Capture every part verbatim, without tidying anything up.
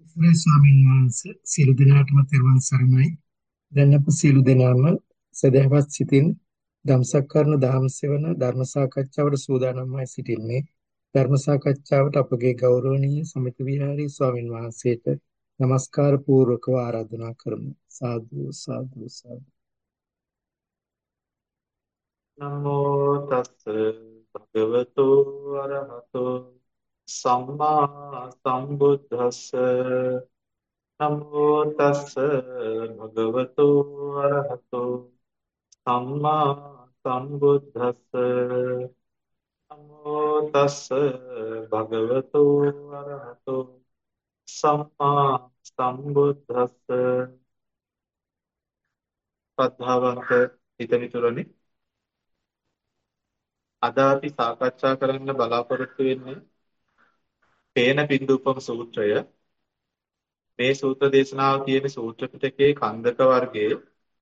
ඉස්රේ ස්වාමීන් වහන්සේ සියලු දෙනාටම තෙරුවන් සරණයි. දැන් අප සියලු දෙනාම සදහවත් සිතින් ධම්සක් කරන දහම් සෙවන ධර්ම සාකච්ඡාවට සූදානම්වයි සිටින්නේ. ධර්ම සාකච්ඡාවට අපගේ ගෞරවනීය සමිති විහාරී ස්වාමීන් වහන්සේට নমස්කාර පූර්වකව ආරාධනා කරමු. සාදු සාදු සාදු. නමෝ තස්ස භගවතු අරහතෝ සම්මා සම්බුද්දස්ස නමෝ තස්ස භගවතු අරහතෝ සම්මා සම්බුද්දස්ස නමෝ තස්ස භගවතු අරහතෝ සම්මා සම්බුද්දස්ස පද්ධාවන්ත හිතවිතුරනි අද අපි සාකච්ඡා කරන්න බලාපොරොත්තු වෙන්නේ පේන පින්දුපම සූත්‍රය. මේ සූත්‍ර දේශනාව තියෙන සූත්‍ර පිටකයේ කන්දක වර්ගයේ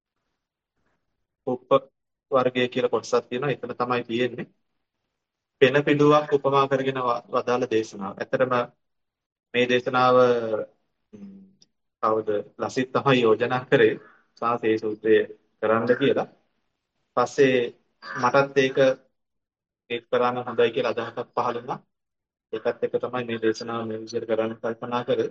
උප වර්ගය කියලා කොටසක් තියෙනවා. එතන තමයි තියෙන්නේ. පෙන පිඬුවක් උපමා කරගෙන ව- වදාළ දේශනාව. ඇත්තටම මේ දේශනාව ම්, කවුද ලසිත් තමයි යෝජනා කරේ සාසේ සූත්‍රය කරන්න කියලා. පස්සේ මටත් ඒක ඒක කරන්න හොඳයි කියලා අදහසක් පහළ වුණා. ඒකත් එක්ක තමයි මේ දේශනාව මේ විදිහට කරන්න කල්පනා කරේ.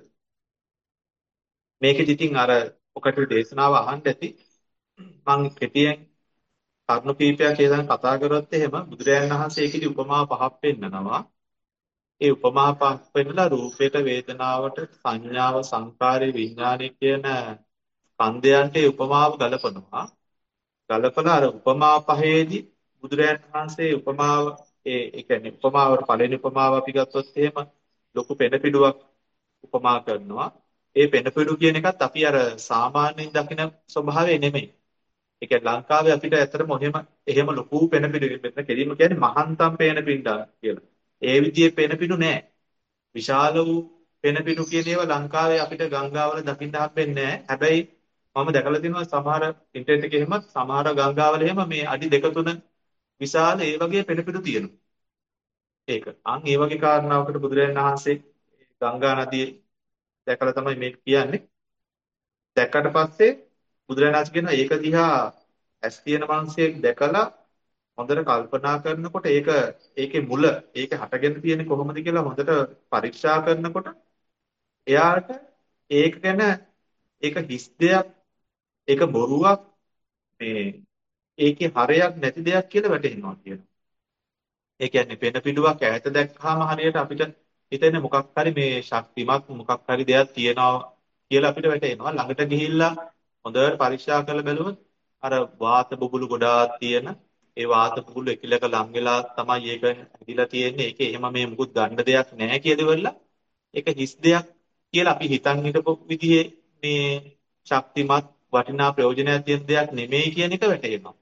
මේකෙදි ඉතින් අර ඔකට දේශනාව අහන්න ඇති මම කෙටියෙන් කරුණු කීපයක් ඒදන් කතා කරොත් එහෙම බුදුරජාණන් වහන්සේ ඒකෙදි උපමා පහක් පෙන්නනවා. ඒ උපමා පහක් පෙන්නලා රූපයට වේදනාවට සංඥාව සංකාරය විඥානය කියන ස්කන්ධයන්ට ඒ උපමාව ගලපනවා. ගලපලා අර උපමා පහේදී බුදුරජාණන් වහන්සේ උපමාව ඒ ඒ කියන්නේ උපමාවට පළවෙනි උපමාව අපි ගත්තොත් එහෙම ලොකු පෙනපිඩුවක් උපමා කරනවා. ඒ පෙනපිඩු කියන එකත් අපි අර සාමාන්‍යයෙන් දකින ස්වභාවය නෙමෙයි. ඒ කියන්නේ ලංකාවේ අපිට ඇත්තටම එහෙම එහෙම ලොකු පෙනපිඩු මෙතන කෙලින්ම කියන්නේ මහන්තම් පේනපිඩා කියලා. ඒ විදිහේ පෙනපිඩු නෑ. විශාල වූ පෙනපිඩු කියන ඒවා ලංකාවේ අපිට ගංගාවල දකින්න හම්බෙන්නේ නෑ. හැබැයි මම දැකලා තියෙනවා සමහර ඉන්ටර්නෙට් එකේ එහෙම සමහර ගංගාවල එහෙම මේ අඩි දෙක තුන විශාල ඒ වගේ පෙනපිඩු තියෙනවා. ඒක. අන් ඒ වගේ කාරණාවකට බුදුරජාණන් වහන්සේ ගංගා නදියේ දැකලා තමයි මේක කියන්නේ. දැක්කට පස්සේ බුදුරජාණන් වහන්සේ කියනවා ඒක දිහා ඇස් තියෙන මිනිහෙක් දැකලා හොඳට කල්පනා කරනකොට ඒක ඒකේ මුල ඒක හටගෙන තියෙන්නේ කොහොමද කියලා හොඳට පරීක්ෂා කරනකොට එයාට ඒක ගැන ඒක හිස් දෙයක් ඒක බොරුවක් මේ ඒකේ හරයක් නැති දෙයක් කියලා වැටහෙනවා කියනවා. ඒ කියන්නේ පෙන පිටුවක් ඈත දැක්කහම හරියට අපිට හිතෙන්නේ මොකක් හරි මේ ශක්තිමත් මොකක් හරි දෙයක් තියනවා කියලා අපිට වැටහෙනවා. ළඟට ගිහිල්ලා හොඳට පරීක්ෂා කරලා බැලුවොත් අර වාත බුබුලු ගොඩාක් තියෙන ඒ වාත බුබුලු එකිලක ලං වෙලා තමයි ඒක ඇදිලා තියෙන්නේ. ඒකේ එහෙම මේ මුකුත් ගන්න දෙයක් නැහැ කියලා ඉවරලා ඒක හිස් දෙයක් කියලා අපි හිතන් හිටපු විදිහේ මේ ශක්තිමත් වටිනා ප්‍රයෝජනයක් තියෙන දෙයක් නෙමෙයි කියන එක වැටහෙනවා.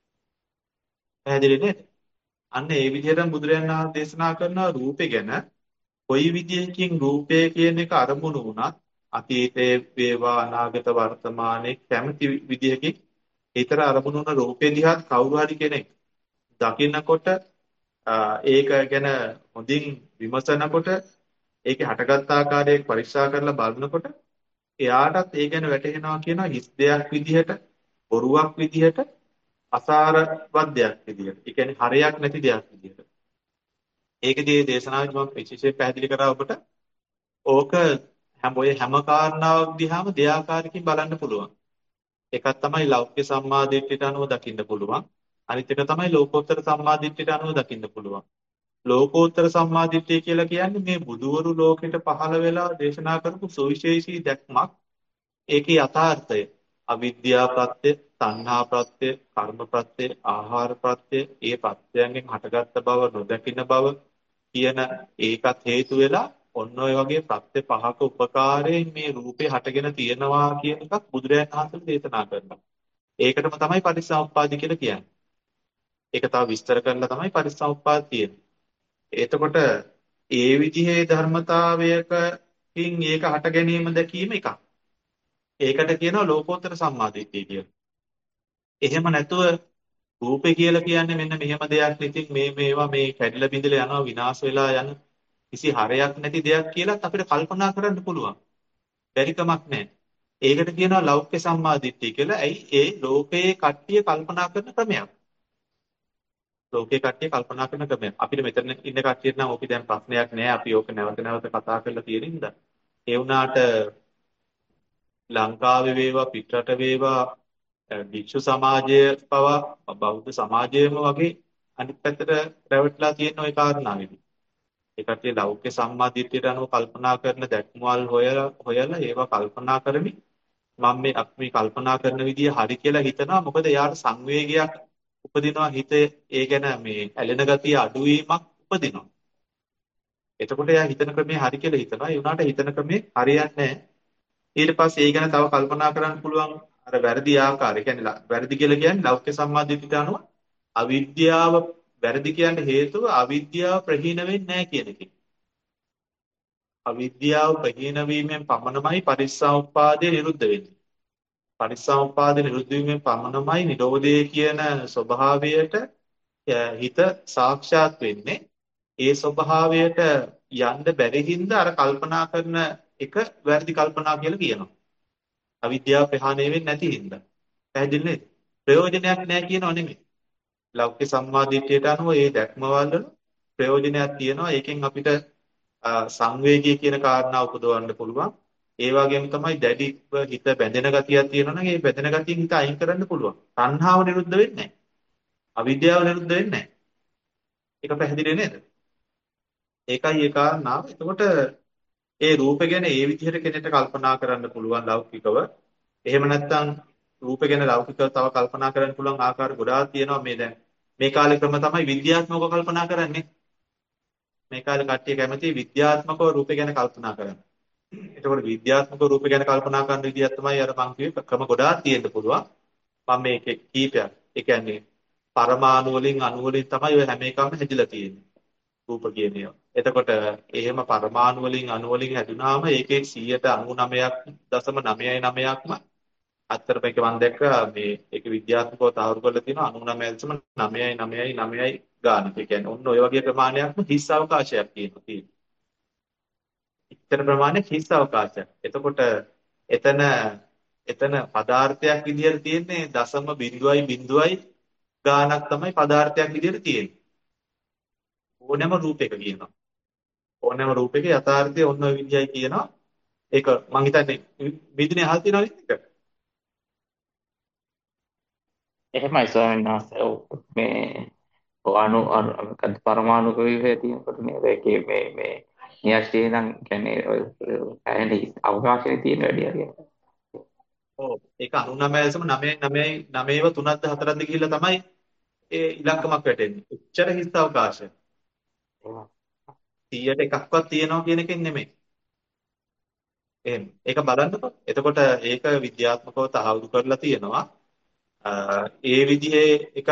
පැහැදිලි නේද? අන්න ඒ විදිහටම බුදුරජාණන් වහන්සේ දේශනා කරන රූපේ ගැන කොයි විදිහකින් රූපය කියන එක අරමුණු වුණත් අතීතයේ වේවා අනාගත වර්තමානයේ කැමති විදිහකින් ඒතර අරමුණු වුණ රූපේ දිහා කවුරු හරි කෙනෙක් දකින්නකොට ආ, ඒක ගැන හොඳින් විමසනකොට ඒකේ හටගත් ආකාරය පරීක්ෂා කරලා බලනකොට එයාටත් ඒ ගැන වැටහෙනවා කියන හිස් දෙයක් විදිහට බොරුවක් විදිහට අසාරවත් දෙයක් විදිහට. ඒ කියන්නේ හරයක් නැති දෙයක් විදිහට. ඒකදී මේ දේශනාවේදී මම විශේෂයෙන් පැහැදිලි කරා ඔබට ඕක හැම ඔය හැම කාරණාවක් දිහාම දෙආකාරකින් බලන්න පුළුවන්. එකක් තමයි ලෞකික සම්මාදිට්ඨියට අනුව දකින්න පුළුවන්. අනිත් එක තමයි ලෝකෝත්තර සම්මාදිට්ඨියට අනුව දකින්න පුළුවන්. ලෝකෝත්තර සම්මාදිට්ඨිය කියලා කියන්නේ මේ බුදුවරු ලෝකෙට පහළ වෙලා දේශනා කරපු සුවිශේෂී දැක්මක්. ඒකේ යථාර්ථය අවිද්‍යා ප්‍රත්‍ය, තණ්හා ප්‍රත්‍ය, කර්ම ප්‍රත්‍ය, ආහාර ප්‍රත්‍ය, ඒ ප්‍රත්‍යයන්ගෙන් හටගත්ත බව නොදකින්න බව කියන ඒකත් හේතු වෙලා ඔන්න ඔය වගේ ප්‍රත්‍ය පහක උපකාරයෙන් මේ රූපේ හටගෙන තියෙනවා කියන එකක් බුදුරජාණන් වහන්සේ දේශනා කරනවා. ඒකටම තමයි පටිච්චසමුප්පාද කියලා කියන්නේ. ඒක තව විස්තර කරලා තමයි පටිච්චසමුප්පාද තියෙන්නේ. එතකොට ඒ විදිහේ ධර්මතාවයකින් ඒක හට ගැනීම දැකීම එකක්. ඒකට කියනවා ලෝකෝත්තර සම්මාදිට්ඨිය කියලා. එහෙම නැතුව රූපේ කියලා කියන්නේ මෙන්න මෙහෙම දෙයක් ඉතින් මේ මේවා මේ කැඩිලා බිඳලා යනවා විනාශ වෙලා යන කිසි හරයක් නැති දෙයක් කියලා අපිට කල්පනා කරන්න පුළුවන්. බැරි කමක් නැහැ. ඒකට කියනවා ලෞකික සම්මාදිට්ඨිය කියලා. ඇයි ඒ ලෝකයේ කට්ටිය කල්පනා කරන ක්‍රමයක්. ලෝකයේ කට්ටිය කල්පනා කරන ක්‍රමයක්. අපිට මෙතන ඉන්න කට්ටියට නම් ඕකේ දැන් ප්‍රශ්නයක් නැහැ. අපි ඕක නැවත නැවත කතා කරලා තියෙන හින්දා. ඒ වුණාට ලංකාවේ වේවා පිටරට වේවා භික්ෂු සමාජය පවා බෞද්ධ සමාජයම වගේ අනිත් පැත්තට රැවටිලා තියෙන ওই කාරණාවෙදි. ඒ කට්ටිය ලෞකික සම්මාදිට්ඨියට අනුව කල්පනා කරන දැක්මවල හොයලා හොයලා ඒවා කල්පනා කරමින් මම මේ අපි මේ කල්පනා කරන විදිය හරි කියලා හිතනවා. මොකද එයාට සංවේගයක් උපදිනවා හිතේ ඒ ගැන මේ ඇලෙන ගතිය අඩුවීමක් උපදිනවා. එතකොට එයා හිතන ක්‍රමේ හරි කියලා හිතනවා. ඒ වුණාට හිතන ක්‍රමේ හරියන්නේ නැහැ. ඊට පස්සේ ඒ ගැන තව කල්පනා කරන්න පුළුවන් අර වැරදි ආකාරය. කියන්නේ ල- වැරදි කියලා කියන්නේ ලෞකික සම්මාදිටියට අනුව අවිද්‍යාව වැරදි කියන්න හේතුව අවිද්‍යාව ප්‍රහීන වෙන්නේ නැහැ කියන එකයි. අවිද්‍යාව ප්‍රහීන වීමෙන් පමණමයි පරිස්සම්පාදය නිරුද්ධ වෙන්නේ. පරිස්සම්පාදය නිරුද්ධ වීමෙන් පමණමයි නිරෝධය කියන ස්වභාවයට අ, හිත සාක්ෂාත් වෙන්නේ. ඒ ස්වභාවයට යන්න බැරි හින්දා අර කල්පනා කරන එක වැරදි කල්පනා කියලා කියනවා. අවිද්‍යාව ප්‍රහාණය වෙන්නේ නැති හින්දා. පැහැදිලි නේද? ප්‍රයෝජනයක් නැහැ කියනව නෙමෙයි. ලෞකික සම්මාදිට්ඨියට අනුව ඒ දැක්මවල වල ප්‍රයෝජනයක් තියෙනවා. ඒකෙන් අපිට අ, සංවේගය කියන කාරණා උපදවන්න පුළුවන්. ඒ වගේම තමයි දැඩිව හිත බැඳෙන ගතියක් තියෙනවා නම් ඒ බැඳෙන ගතියෙන් හිත අයින් කරන්න පුළුවන්. තණ්හාව නිරුද්ධ වෙන්නේ නැහැ. අවිද්‍යාව නිරුද්ධ වෙන්නේ නැහැ. ඒක පැහැදිලි නේද? ඒකයි ඒ කාරණාව. එතකොට ඒ රූප ගැන ඒ විදිහට කෙනෙක්ට කල්පනා කරන්න පුළුවන් ලෞකිකව. එහෙම නැත්නම් රූප ගැන ලෞකිකව තව කල්පනා කරන්න පුළුවන් ආකාර ගොඩාක් තියෙනවා මේ දැන්. මේ කාලේ ක්‍රම තමයි විද්‍යාත්මකව කල්පනා කරන්නේ. මේ කාලේ කට්ටිය කැමති විද්‍යාත්මකව රූප ගැන කල්පනා කරන්න. එතකොට විද්‍යාත්මක රූප ගැන කල්පනා කරන විදිහක් තමයි අර මං කිව්වේ ක්‍රම ගොඩාක් තියෙන්න පුළුවන්. මම මේකේ කීපයක්. ඒ කියන්නේ පරමාණු වලින් අණු වලින් තමයි ඔය හැම එකක්ම හැදිලා තියෙන්නේ. රූප කියන ඒවා. එතකොට එහෙම පරමාණු වලින් අණු වලින් හැදුනාම ඒකේ සියයට අනූ නවයක් දශම නවයයි නවයක්ම අත්තර මේක මම දැක්කා මේ ඒක විද්‍යාත්මකව තහවුරු කරලා තියෙනවා අනූ නවය දශම නවයයි නවයයි නවයයි ගානක්. ඒ කියන්නේ ඔන්න ඔය වගේ ප්‍රමාණයක්ම හිස් අවකාශයක් තියෙනවා. තියෙනවා. ඉතර ප්‍රමාණයක් හිස් අවකාශයක්. එතකොට එතන එතන පදාර්ථයක් විදියට තියෙන්නේ දශම බිංදුවයි බිංදුවයි ගානක් තමයි පදාර්ථයක් විදියට තියෙන්නේ. ඕනෑම රූපයක කියනවා. ඕනෑම රූපයක යථාර්ථය ඔන්න ඔය විදියයි කියනවා. ඒක මං හිතන්නේ විදිනේ අහල් තියෙනවා නේද? ඒක? එහෙමයි ස්වාමීන් වහන්සේ. ඔව්. මේ අණු අණු මොකද්ද පරමාණු ව්‍යුහය තියෙනකොට නේද ඒකේ මේ මේ නියස්සේ නම් කියන්නේ ඔය ඇහෙන අවකාශයේ තියෙන වැඩි හරියට. ඔව්. ඒක අනූ නවය දශම නවයයි නවයයි නවයව තුනක්ද හතරක්ද ගිහිල්ලා තමයි ඒ ඉලක්කමක් වැටෙන්නේ. උච්චර හිස් අවකාශය. සියයට එකක්වත් තියෙනවා කියන එකෙන් නෙමෙයි. එහෙම. ඒක බලන්නකො. එතකොට ඒක විද්‍යාත්මකව තහවුරු කරලා තියෙනවා. අ, ඒ විදිහේ එකක්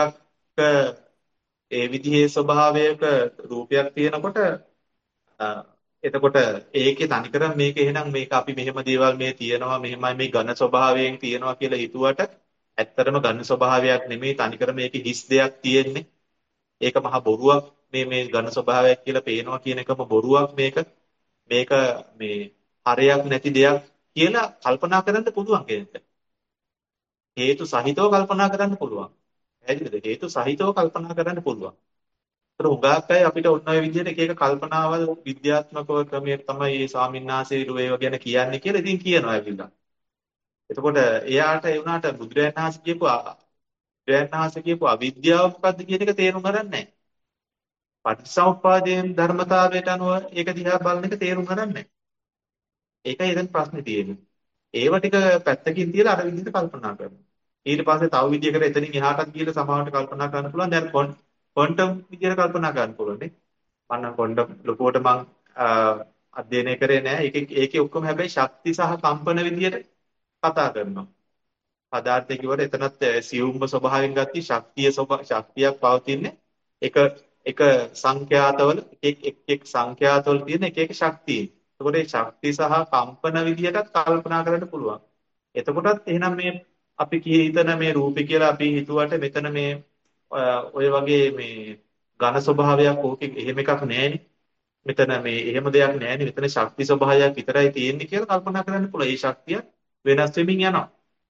ඒ විදිහේ ස්වභාවයක රූපයක් තියෙනකොට අ, එතකොට ඒකේ තනිකරම මේක එහෙනම් මේක අපි මෙහෙම දේවල් මේ තියෙනවා මෙහෙමයි මේ ඝන ස්වභාවයෙන් තියෙනවා කියලා හිතුවට ඇත්තටම ඝන ස්වභාවයක් නෙමෙයි තනිකරම මේකේ හිස් දෙයක් තියෙන්නේ. ඒක මහා බොරුවක්. මේ මේ ඝන ස්වභාවයක් කියලා පේනවා කියන එකම බොරුවක් මේක. මේක මේ හරයක් නැති දෙයක් කියලා කල්පනා කරන්න පුළුවන් කෙනෙක්ට. හේතු සහිතව කල්පනා කරන්න පුළුවන්. පැහැදිලිද? හේතු සහිතව කල්පනා කරන්න පුළුවන්. ඒතර උගාක් අය අපිට ඔන්න ඔය විදිහට එක එක කල්පනාවල් විද්‍යාත්මකව ක්‍රමයේ තමයි මේ ස්වාමීන් වහන්සේලු ඒව ගැන කියන්නේ කියලා ඉතින් කියනවා ඇවිල්ලා. එතකොට එයාට ඒ වුණාට බුදුරජාණන් වහන්සේ කියපු බුදුරජාණන් වහන්සේ කියපු අවිද්‍යාව මොකද්ද කියන එක තේරුම් ගන්න නැහැ. පටිච්චසමුප්පාදයෙන් ධර්මතාවයට අනුව ඒක දිහා බලන එක තේරුම් ගන්න නැහැ. ඒකයි එතන ප්‍රශ්නේ තියෙන්නේ. ඒව ටික පැත්තකින් තියලා අර විදිහට කල්පනා කරනවා. ඊට පස්සේ තව විදිහකට එතනින් එහාටත් ගිහලා සමාවට කල්පනා කරන්න පුළුවන්. දැන් ක්වොන්ටම් විදිහට කල්පනා කරන්න පුළුවන් නේ. මම ක්වොන්ටම් ලොකුවට මම අධ්‍යයනය කරේ නෑ. ඒකේ ඒකේ ඔක්කොම හැබැයි ශක්ති සහ කම්පන විදිහට කතා කරනවා. පදාර්ථය කිව්වට එතනත් සියුම්ම ස්වභාවයෙන් ගත්තී ශක්තිය ශක්තියක් පවතින්නේ එක එක සංඛ්‍යාතවල එක එක් එක් සංඛ්‍යාතවල තියෙන එක එක ශක්තිය. එතකොට මේ ශක්ති සහ කම්පන විදිහටත් කල්පනා කරන්න පුළුවන්. එතකොටත් එහෙනම් මේ අපි කී හිතන මේ රූපේ කියලා අපි හිතුවට මෙතන මේ ඔය වගේ මේ ඝන ස්වභාවයක් ඕකේ එහෙම එකක් නැහැනේ. මෙතන මේ එහෙම දෙයක් නැහැනේ. මෙතන ශක්ති ස්වභාවයක් විතරයි තියෙන්නේ කියලා කල්පනා කරන්න පුළුවන්. ඒ ශක්තිය වෙනස් වෙමින් යනවා.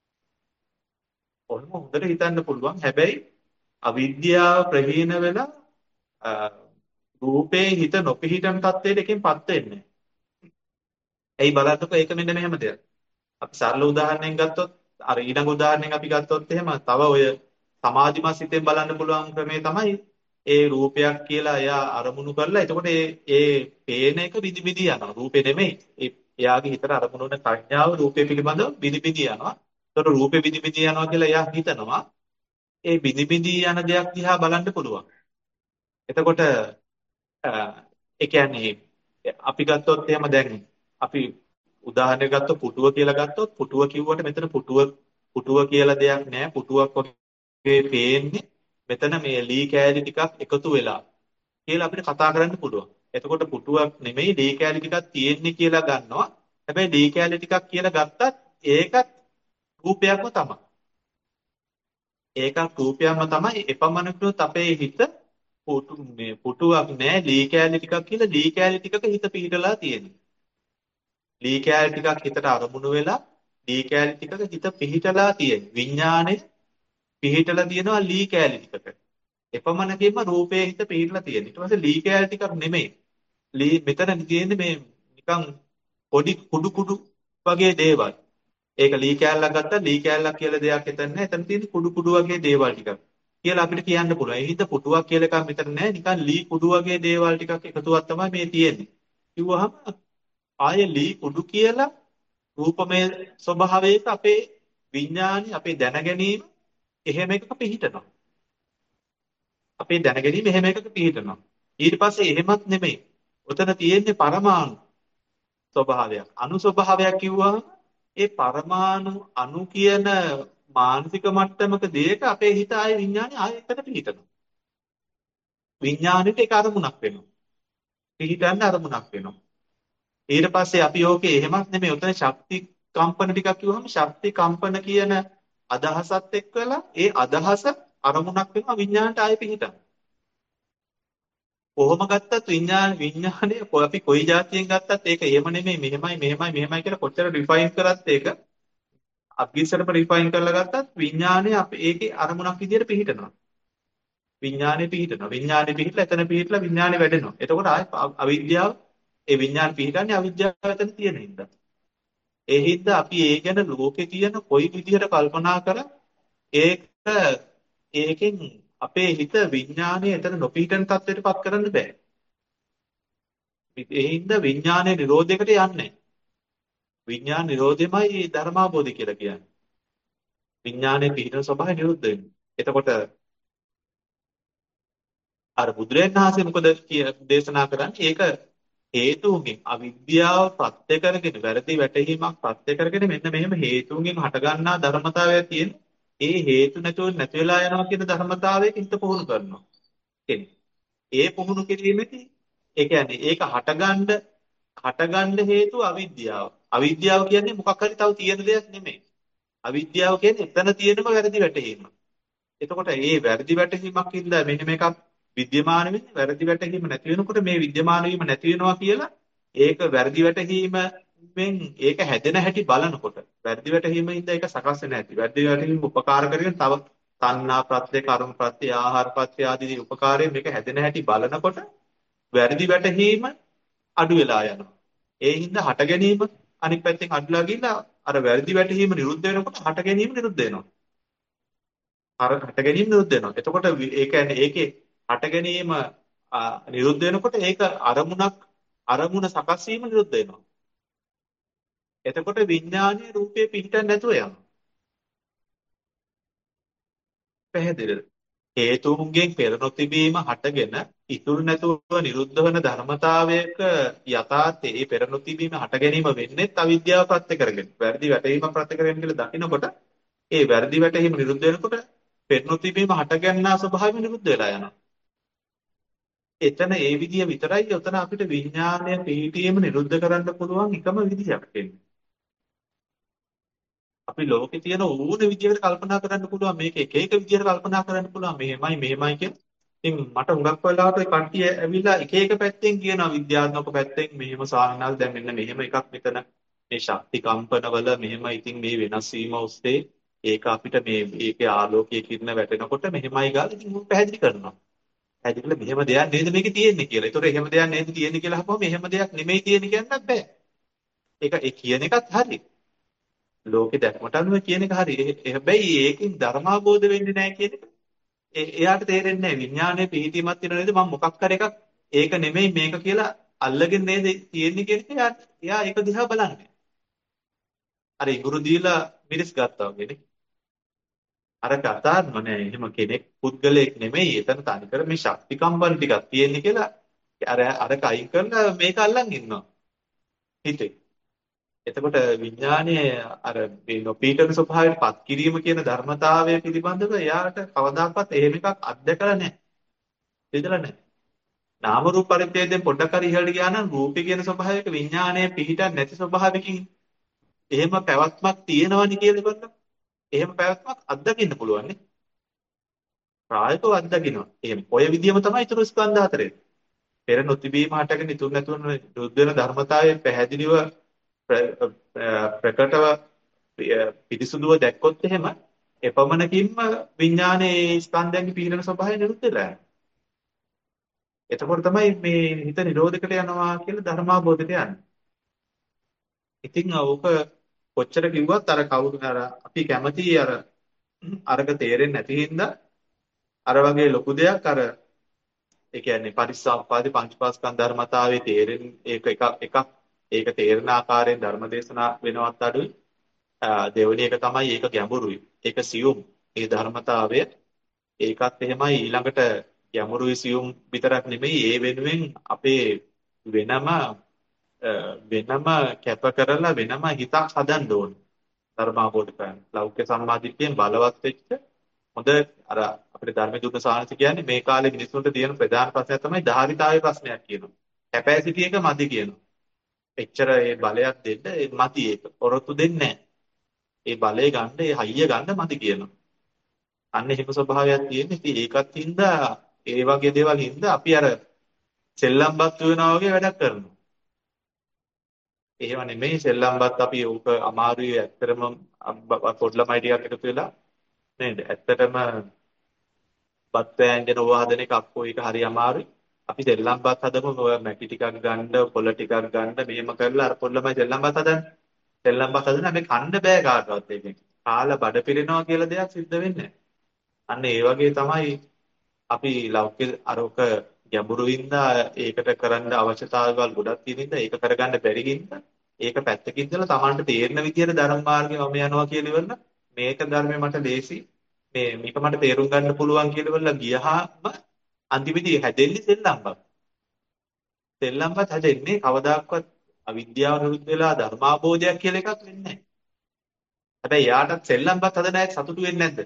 ඔන්න හොඳට හිතන්න පුළුවන්. හැබැයි අවිද්‍යාව ප්‍රහීන වෙලා අ, රූපේ හිත නොපිහිටන තත්ත්වයට එකෙන්පත් වෙන්නේ. ඇයි බලන්නකො ඒක මෙන්න මෙහෙම දෙයක්. අපි සරල උදාහරණයක් ගත්තොත් අර ඊළඟ උදාහරණයක් අපි ගත්තොත් එහෙම තව ඔය සමාධිමත් සිතෙන් බලන්න පුළුවන් ක්‍රමේ තමයි ඒ රූපයක් කියලා එයා අරමුණු කරලා එතකොට ඒ ඒ පේන එක විදි විදි යනවා. රූපේ නෙමෙයි. ඒ එයාගේ හිතට අරමුණු වෙන ප්‍රඥාව රූපේ පිළිබඳව විදි විදි යනවා. එතකොට රූපේ විදි විදි යනවා කියලා එයා හිතනවා. ඒ විදි විදි යන දෙයක් දිහා බලන්න පුළුවන්. එතකොට අ, ඒ කියන්නේ අපි ගත්තොත් එහෙම දැන් අපි උදාහරණයක් ගත්තොත් පුටුව කියලා ගත්තොත් පුටුව කිව්වට මෙතන පුටුව පුටුව කියලා දෙයක් නෑ පුටුවක් වගේ පේන්නේ මෙතන මේ ලී කෑලි ටිකක් එකතු වෙලා කියලා අපිට කතා කරන්න පුළුවන්. එතකොට පුටුවක් නෙමෙයි ලී කෑලි ටිකක් තියෙන්නේ කියලා ගන්නවා. හැබැයි ලී කෑලි ටිකක් කියලා ගත්තත් ඒකත් රූපයක්ම තමයි. ඒකත් රූපයක්ම තමයි. එපමණකුත් අපේ හිත පුටු මේ පුටුවක් නෑ ලී කෑලි ටිකක් කියලා ලී කෑලි ටිකක හිත පිහිටලා තියෙනවා. ලී කෑලි ටිකක් හිතට අරමුණු වෙලා ලී කෑලි ටිකක හිත පිහිටලා තියෙන විඥාණය පිහිටලා තියෙනවා ලී කෑලි ටිකක එපමණකින්ම රූපේ හිත පිහිටලා තියෙන ඊට පස්සේ ලී කෑලි ටිකක් නෙමෙයි ලී මෙතන තියෙන්නේ මේ නිකන් පොඩි කුඩු කුඩු වගේ දේවල් ඒක ලී කෑල්ලක් ගත්තා ලී කෑල්ලක් කියලා දෙයක් එතන නැහැ එතන තියෙන්නේ කුඩු කුඩු වගේ දේවල් ටිකක් කියලා අපිට කියන්න පුළුවන් ඒ හිත පුටුවක් කියලා එකක් මෙතන නැහැ නිකන් ලී කුඩු වගේ දේවල් ටිකක් එකතුවක් තමයි මේ තියෙන්නේ කිව්වහම ආයේ ලී කුඩු කියලා රූපමය ස්වභාවයක අපේ විඥානි අපේ දැනගැනීම එහෙම එකක පිහිටනවා. අපේ දැනගැනීම එහෙම එකක පිහිටනවා. ඊට පස්සේ එහෙමත් නෙමෙයි. උතන තියෙන්නේ පරමාණු ස්වභාවයක්. අණු ස්වභාවයක් කිව්වම ඒ පරමාණු අණු කියන මානසික මට්ටමක දෙයක අපේ හිත ආයේ විඥානි ආයේ එකට පිහිටනවා. විඥානෙට ඒක අරමුණක් වෙනවා. පිහිටන්න අරමුණක් වෙනවා. ඊට පස්සේ අපි ඕකේ එහෙමත් නෙමෙයි උතන ශක්ති කම්පන ටිකක් කිව්වම ශක්ති කම්පන කියන අදහසත් එක්කලා ඒ අදහස අරමුණක් වෙනවා විඥාණයට ආයෙ පිහිටන. කොහොම ගත්තත් විඥාන විඥානය අපි කොයි જાතියෙන් ගත්තත් ඒක එහෙම නෙමෙයි මෙහෙමයි මෙහෙමයි මෙහෙමයි කියලා කොච්චර රිෆයින් කරත් ඒක අත්විසරම රිෆයින් කරලා ගත්තත් විඥානය අපි ඒකේ අරමුණක් විදියට පිහිටනවා. විඥානේ පිහිටනවා. විඥානේ පිහිටලා එතන පිහිටලා විඥානේ වැඩෙනවා. එතකොට ආයෙ අවිද්‍යාව ඒ විඥාන පිහිටන්නේ අවිද්‍යාව එතන තියෙන හින්දා. ඒ හින්දා අපි ඒ ගැන ලෝකේ තියෙන කොයි විදිහට කල්පනා කරා ඒක ඒකෙන් අපේ හිත විඥානයේ එතන නොපිහිටන තත්ත්වයටපත් කරන්න බෑ. ඒ හින්දා විඥානයේ නිරෝධයකට යන්නේ. විඥාන නිරෝධයමයි ධර්මාබෝධය කියලා කියන්නේ. විඥානයේ පිහිටන ස්වභාවය නිරුද්ධ වෙනවා. එතකොට අර බුදුරජාණන් වහන්සේ මොකද දේශනා කරන්නේ? ඒක හේතුන්ගෙන් අවිද්‍යාව ප්‍රත්‍ය කරගෙන වැරදි වැටහීමක් ප්‍රත්‍ය කරගෙන මෙන්න මෙහෙම හේතුන්ගෙන් හටගන්නා ධර්මතාවය තියෙන ඒ හේතු නැතුව නැති වෙලා යනවා කියන ධර්මතාවයක හිත පුහුණු කරනවා කෙනෙක්. ඒ පුහුණු කිරීමේදී ඒ කියන්නේ ඒක හටගන්න හටගන්න හේතුව අවිද්‍යාව. අවිද්‍යාව කියන්නේ මොකක් හරි තව තියෙන දෙයක් නෙමෙයි. අවිද්‍යාව කියන්නේ එතන තියෙනම වැරදි වැටහීම. එතකොට මේ වැරදි වැටහීමක් ඉඳලා මෙන්න මේකක් විද්‍යමාන වෙන්නේ වැරදි වැටහීම නැති වෙනකොට මේ විද්‍යමාන වීම නැති වෙනවා කියලා ඒක වැරදි වැටහීමෙන් ඒක හැදෙන හැටි බලනකොට වැරදි වැටහීමෙන්ද ඒක සකස් වෙන්නේ නැති. වැරදි වැටහීම උපකාර කරගෙන තව තණ්හා ප්‍රත්‍ය, කර්ම ප්‍රත්‍ය, ආහාර ප්‍රත්‍ය ආදී උපකාරයෙන් මේක හැදෙන හැටි බලනකොට වැරදි වැටහීම අඩු වෙලා යනවා. ඒ හින්දා හට ගැනීම අනිත් පැත්තෙන් අඩුලා ගිහිල්ලා අර වැරදි වැටහීම නිරුද්ධ වෙනකොට හට ගැනීම නිරුද්ධ වෙනවා. අර හට ගැනීම නිරුද්ධ වෙනවා. එතකොට ඒ කියන්නේ ඒකේ හට ගැනීම නිරුද්ධ වෙනකොට ඒක අරමුණක් අරමුණ සකස් වීම නිරුද්ධ වෙනවා. එතකොට විඥානීය රූපේ පිහිටන් නැතුව යනවා. පැහැදිලිද? හේතුන්ගෙන් පෙර නොතිබීම හටගෙන ඉතුරු නැතුව නිරුද්ධ වෙන ධර්මතාවයක යථාර්ථයේ ඒ පෙර නොතිබීම හට ගැනීම වෙන්නේ අවිද්‍යාව ප්‍රත්‍ය කරගෙන. වැරදි වැටහීම ප්‍රත්‍ය කරගෙන කියලා දකිනකොට ඒ වැරදි වැටහීම නිරුද්ධ වෙනකොට පෙර නොතිබීම හට ගන්නා ස්වභාවය නිරුද්ධ වෙලා යනවා. එතන ඒ විදිය විතරයි උතන අපිට විඥානය පිහිටීම නිරුද්ධ කරන්න පුළුවන් එකම විදියක් වෙන්නේ. අපි ලෝකේ තියෙන ඕන විදියකට කල්පනා කරන්න පුළුවන් මේක එක එක විදියට කල්පනා කරන්න පුළුවන් මෙහෙමයි මෙහෙමයි කියලා. ඉතින් මට හුඟක් වෙලාවට ඒ කට්ටිය ඇවිල්ලා එක එක පැත්තෙන් කියනවා විද්‍යාත්මක පැත්තෙන් මෙහෙම සාහනාල් දැන් මෙන්න මෙහෙම එකක් මෙතන මේ ශක්ති කම්පනවල මෙහෙම ඉතින් මේ වෙනස් වීම ඔස්සේ ඒක අපිට මේ ඒකේ ආලෝකයේ කිරණ වැටෙනකොට මෙහෙමයි ගාලා ඉතින් උන් පැහැදිලි කරනවා. පැහැදිලි කළා මෙහෙම දෙයක් නේද මේකේ තියෙන්නේ කියලා. ඒතකොට එහෙම දෙයක් නේද තියෙන්නේ කියලා අහපුවම එහෙම දෙයක් නෙමෙයි තියෙන්නේ කියන්නත් බෑ. ඒක ඒ කියන එකත් හරි. ලෝකේ දැක්මට අනුව කියන එක හරි. ඒ- හැබැයි ඒකෙන් ධර්මාබෝධ වෙන්නේ නැහැ කියන එක ඒ- එයාට තේරෙන්නේ නැහැ. විඥානයේ පිහිටීමක් තියෙන නේද මම මොකක් කර එකක් ඒක නෙමෙයි මේක කියලා අල්ලගෙන නේද තියෙන්නේ කියන එක එයා එයා ඒක දිහා බලන්නේ. අර ඉඟුරු දීලා මිරිස් ගත්තා වගේනේ. අර කතාත්ම නෑ එහෙම කෙනෙක් පුද්ගලයෙක් නෙමෙයි. එතන තනිකර මේ ශක්ති කම්පන ටිකක් තියෙන්නේ කියලා අර අර කයින් කරලා මේක අල්ලන් ඉන්නවා හිතේ. එතකොට විඥානයේ අර මේ නොපීඩන ස්වභාවයට පත් කිරීම කියන ධර්මතාවය පිළිබඳව එයාට කවදාකවත් එහෙම එකක් අත්දකලා නැහැ. දෙදලා නැහැ. නාම රූප පරිච්ඡේදයෙන් පොඩ්ඩක් හරි ඉහළට ගියා නම් රූපේ කියන ස්වභාවයක විඥානයේ පිහිටක් නැති ස්වභාවයකින් එහෙම පැවැත්මක් තියෙනවනි කියලා බලන්න. එහෙම පැවැත්මක් අත්දකින්න පුළුවන් නේ. ප්‍රායෝගිකව අත්දකින්නවා. එහෙම ඔය විදියම තමයි ඊතුරු ස්කන්ධ හතරේ. පෙර නොතිබීම හටගෙන ඉතුරු නැතුව නිරුද්ධ වෙන ධර්මතාවයේ පැහැදිලිව ප්‍ර- ප්‍රකටව පිරිසුදුව දැක්කොත් එහෙම එපමණකින්ම විඥානයේ ස්කන්ධයන්ගේ පීඩන ස්වභාවය නිරුද්ධ වෙලා යනවා. එතකොට තමයි මේ හිත නිරෝධකට යනවා කියලා ධර්මාබෝධයට යන්නේ. ඉතින් ඕක කොච්චර කිව්වත් අර කවුරු අර අපි කැමති අර අරක තේරෙන්නේ නැති හින්දා අර වගේ ලොකු දෙයක් අර ඒ කියන්නේ පරිසම්පාදේ පංචපාස්කන්ධ ධර්මතාවයේ තේරෙන ඒක එකක් එකක් ඒක තේරෙන ආකාරයෙන් ධර්මදේශනා වෙනවත් අඩුයි. දෙවෙනි එක තමයි ඒක ගැඹුරුයි. ඒක සියුම්. ඒ ධර්මතාවය ඒකත් එහෙමයි ඊළඟට ගැඹුරුයි සියුම් විතරක් නෙමෙයි ඒ වෙනුවෙන් අපේ වෙනම වෙනම කැප කරලා වෙනම හිතක් හදන්න ඕන. ධර්මාබෝධ කරගන්න. ලෞකික සම්මාදිට්ඨියෙන් බලවත් වෙච්ච හොඳ අර අපේ ධර්ම දුන්න සාහනස කියන්නේ මේ කාලේ මිනිස්සුන්ට තියෙන ප්‍රධාන ප්‍රශ්නය තමයි ධාරිතාවේ ප්‍රශ්නයක් කියනවා. කැපැසිටි එක මදි කියනවා. එච්චර ඒ බලයක් දෙන්න ඒ මදි ඒක. පොරොත්තු දෙන්නේ නැහැ. ඒ බලය ගන්න, ඒ හයිය ගන්න මදි කියනවා. අන්න එහෙම ස්වභාවයක් තියෙන්නේ. ඉතින් ඒකත් හින්දා ඒ වගේ දේවල් හින්දා අපි අර සෙල්ලම්පත් වෙනවා වගේ වැඩක් කරනවා. එහෙම නෙමෙයි සෙල්ලම්පත් අපි උක අමාරුයි ඇත්තටම පොඩි ළමයි ටිකක් එකතු වෙලා නේද? ඇත්තටම බත් වෑංජන හදන එක අක්කෝ ඒක හරි අමාරුයි. අපි සෙල්ලම්පත් හදමු ඔය මැටි ටිකක් ගන්න, පොළ ටිකක් ගන්න, මෙහෙම කරලා අර පොළමයි සෙල්ලම්පත් හදන්නේ. සෙල්ලම්පත් හදන හැබැයි කන්න බෑ කාටවත් ඒකෙන්. කාලා බඩ පිරෙනවා කියලා දෙයක් සිද්ධ වෙන්නේ නැහැ. අන්න ඒ වගේ තමයි අපි ලෞකික අරක ගැඹුරුින්දා ඒකට කරන්න අවශ්‍යතාවයවල් ගොඩක් තියෙන ඉඳ ඒක කරගන්න බැරි හින්දා ඒක පැත්තකින් දාලා Tamanට තේරෙන විදිහට ධර්ම මාර්ගේ මම යනවා කියලා ඉවරන මේක ධර්මයේ මට ලේසි මේ මේක මට තේරුම් ගන්න පුළුවන් කියලා ඉවරලා ගියහම අන්තිමේදී හැදෙන්නේ සෙල්ලම්පත් සෙල්ලම්පත් හැදෙන්නේ කවදාකවත් අවිද්‍යාව නිරුද්ධ වෙලා ධර්මාබෝධයක් කියලා එකක් වෙන්නේ නැහැ. හැබැයි යාටත් සෙල්ලම්පත් හදන අය සතුටු වෙන්නේ නැද්ද?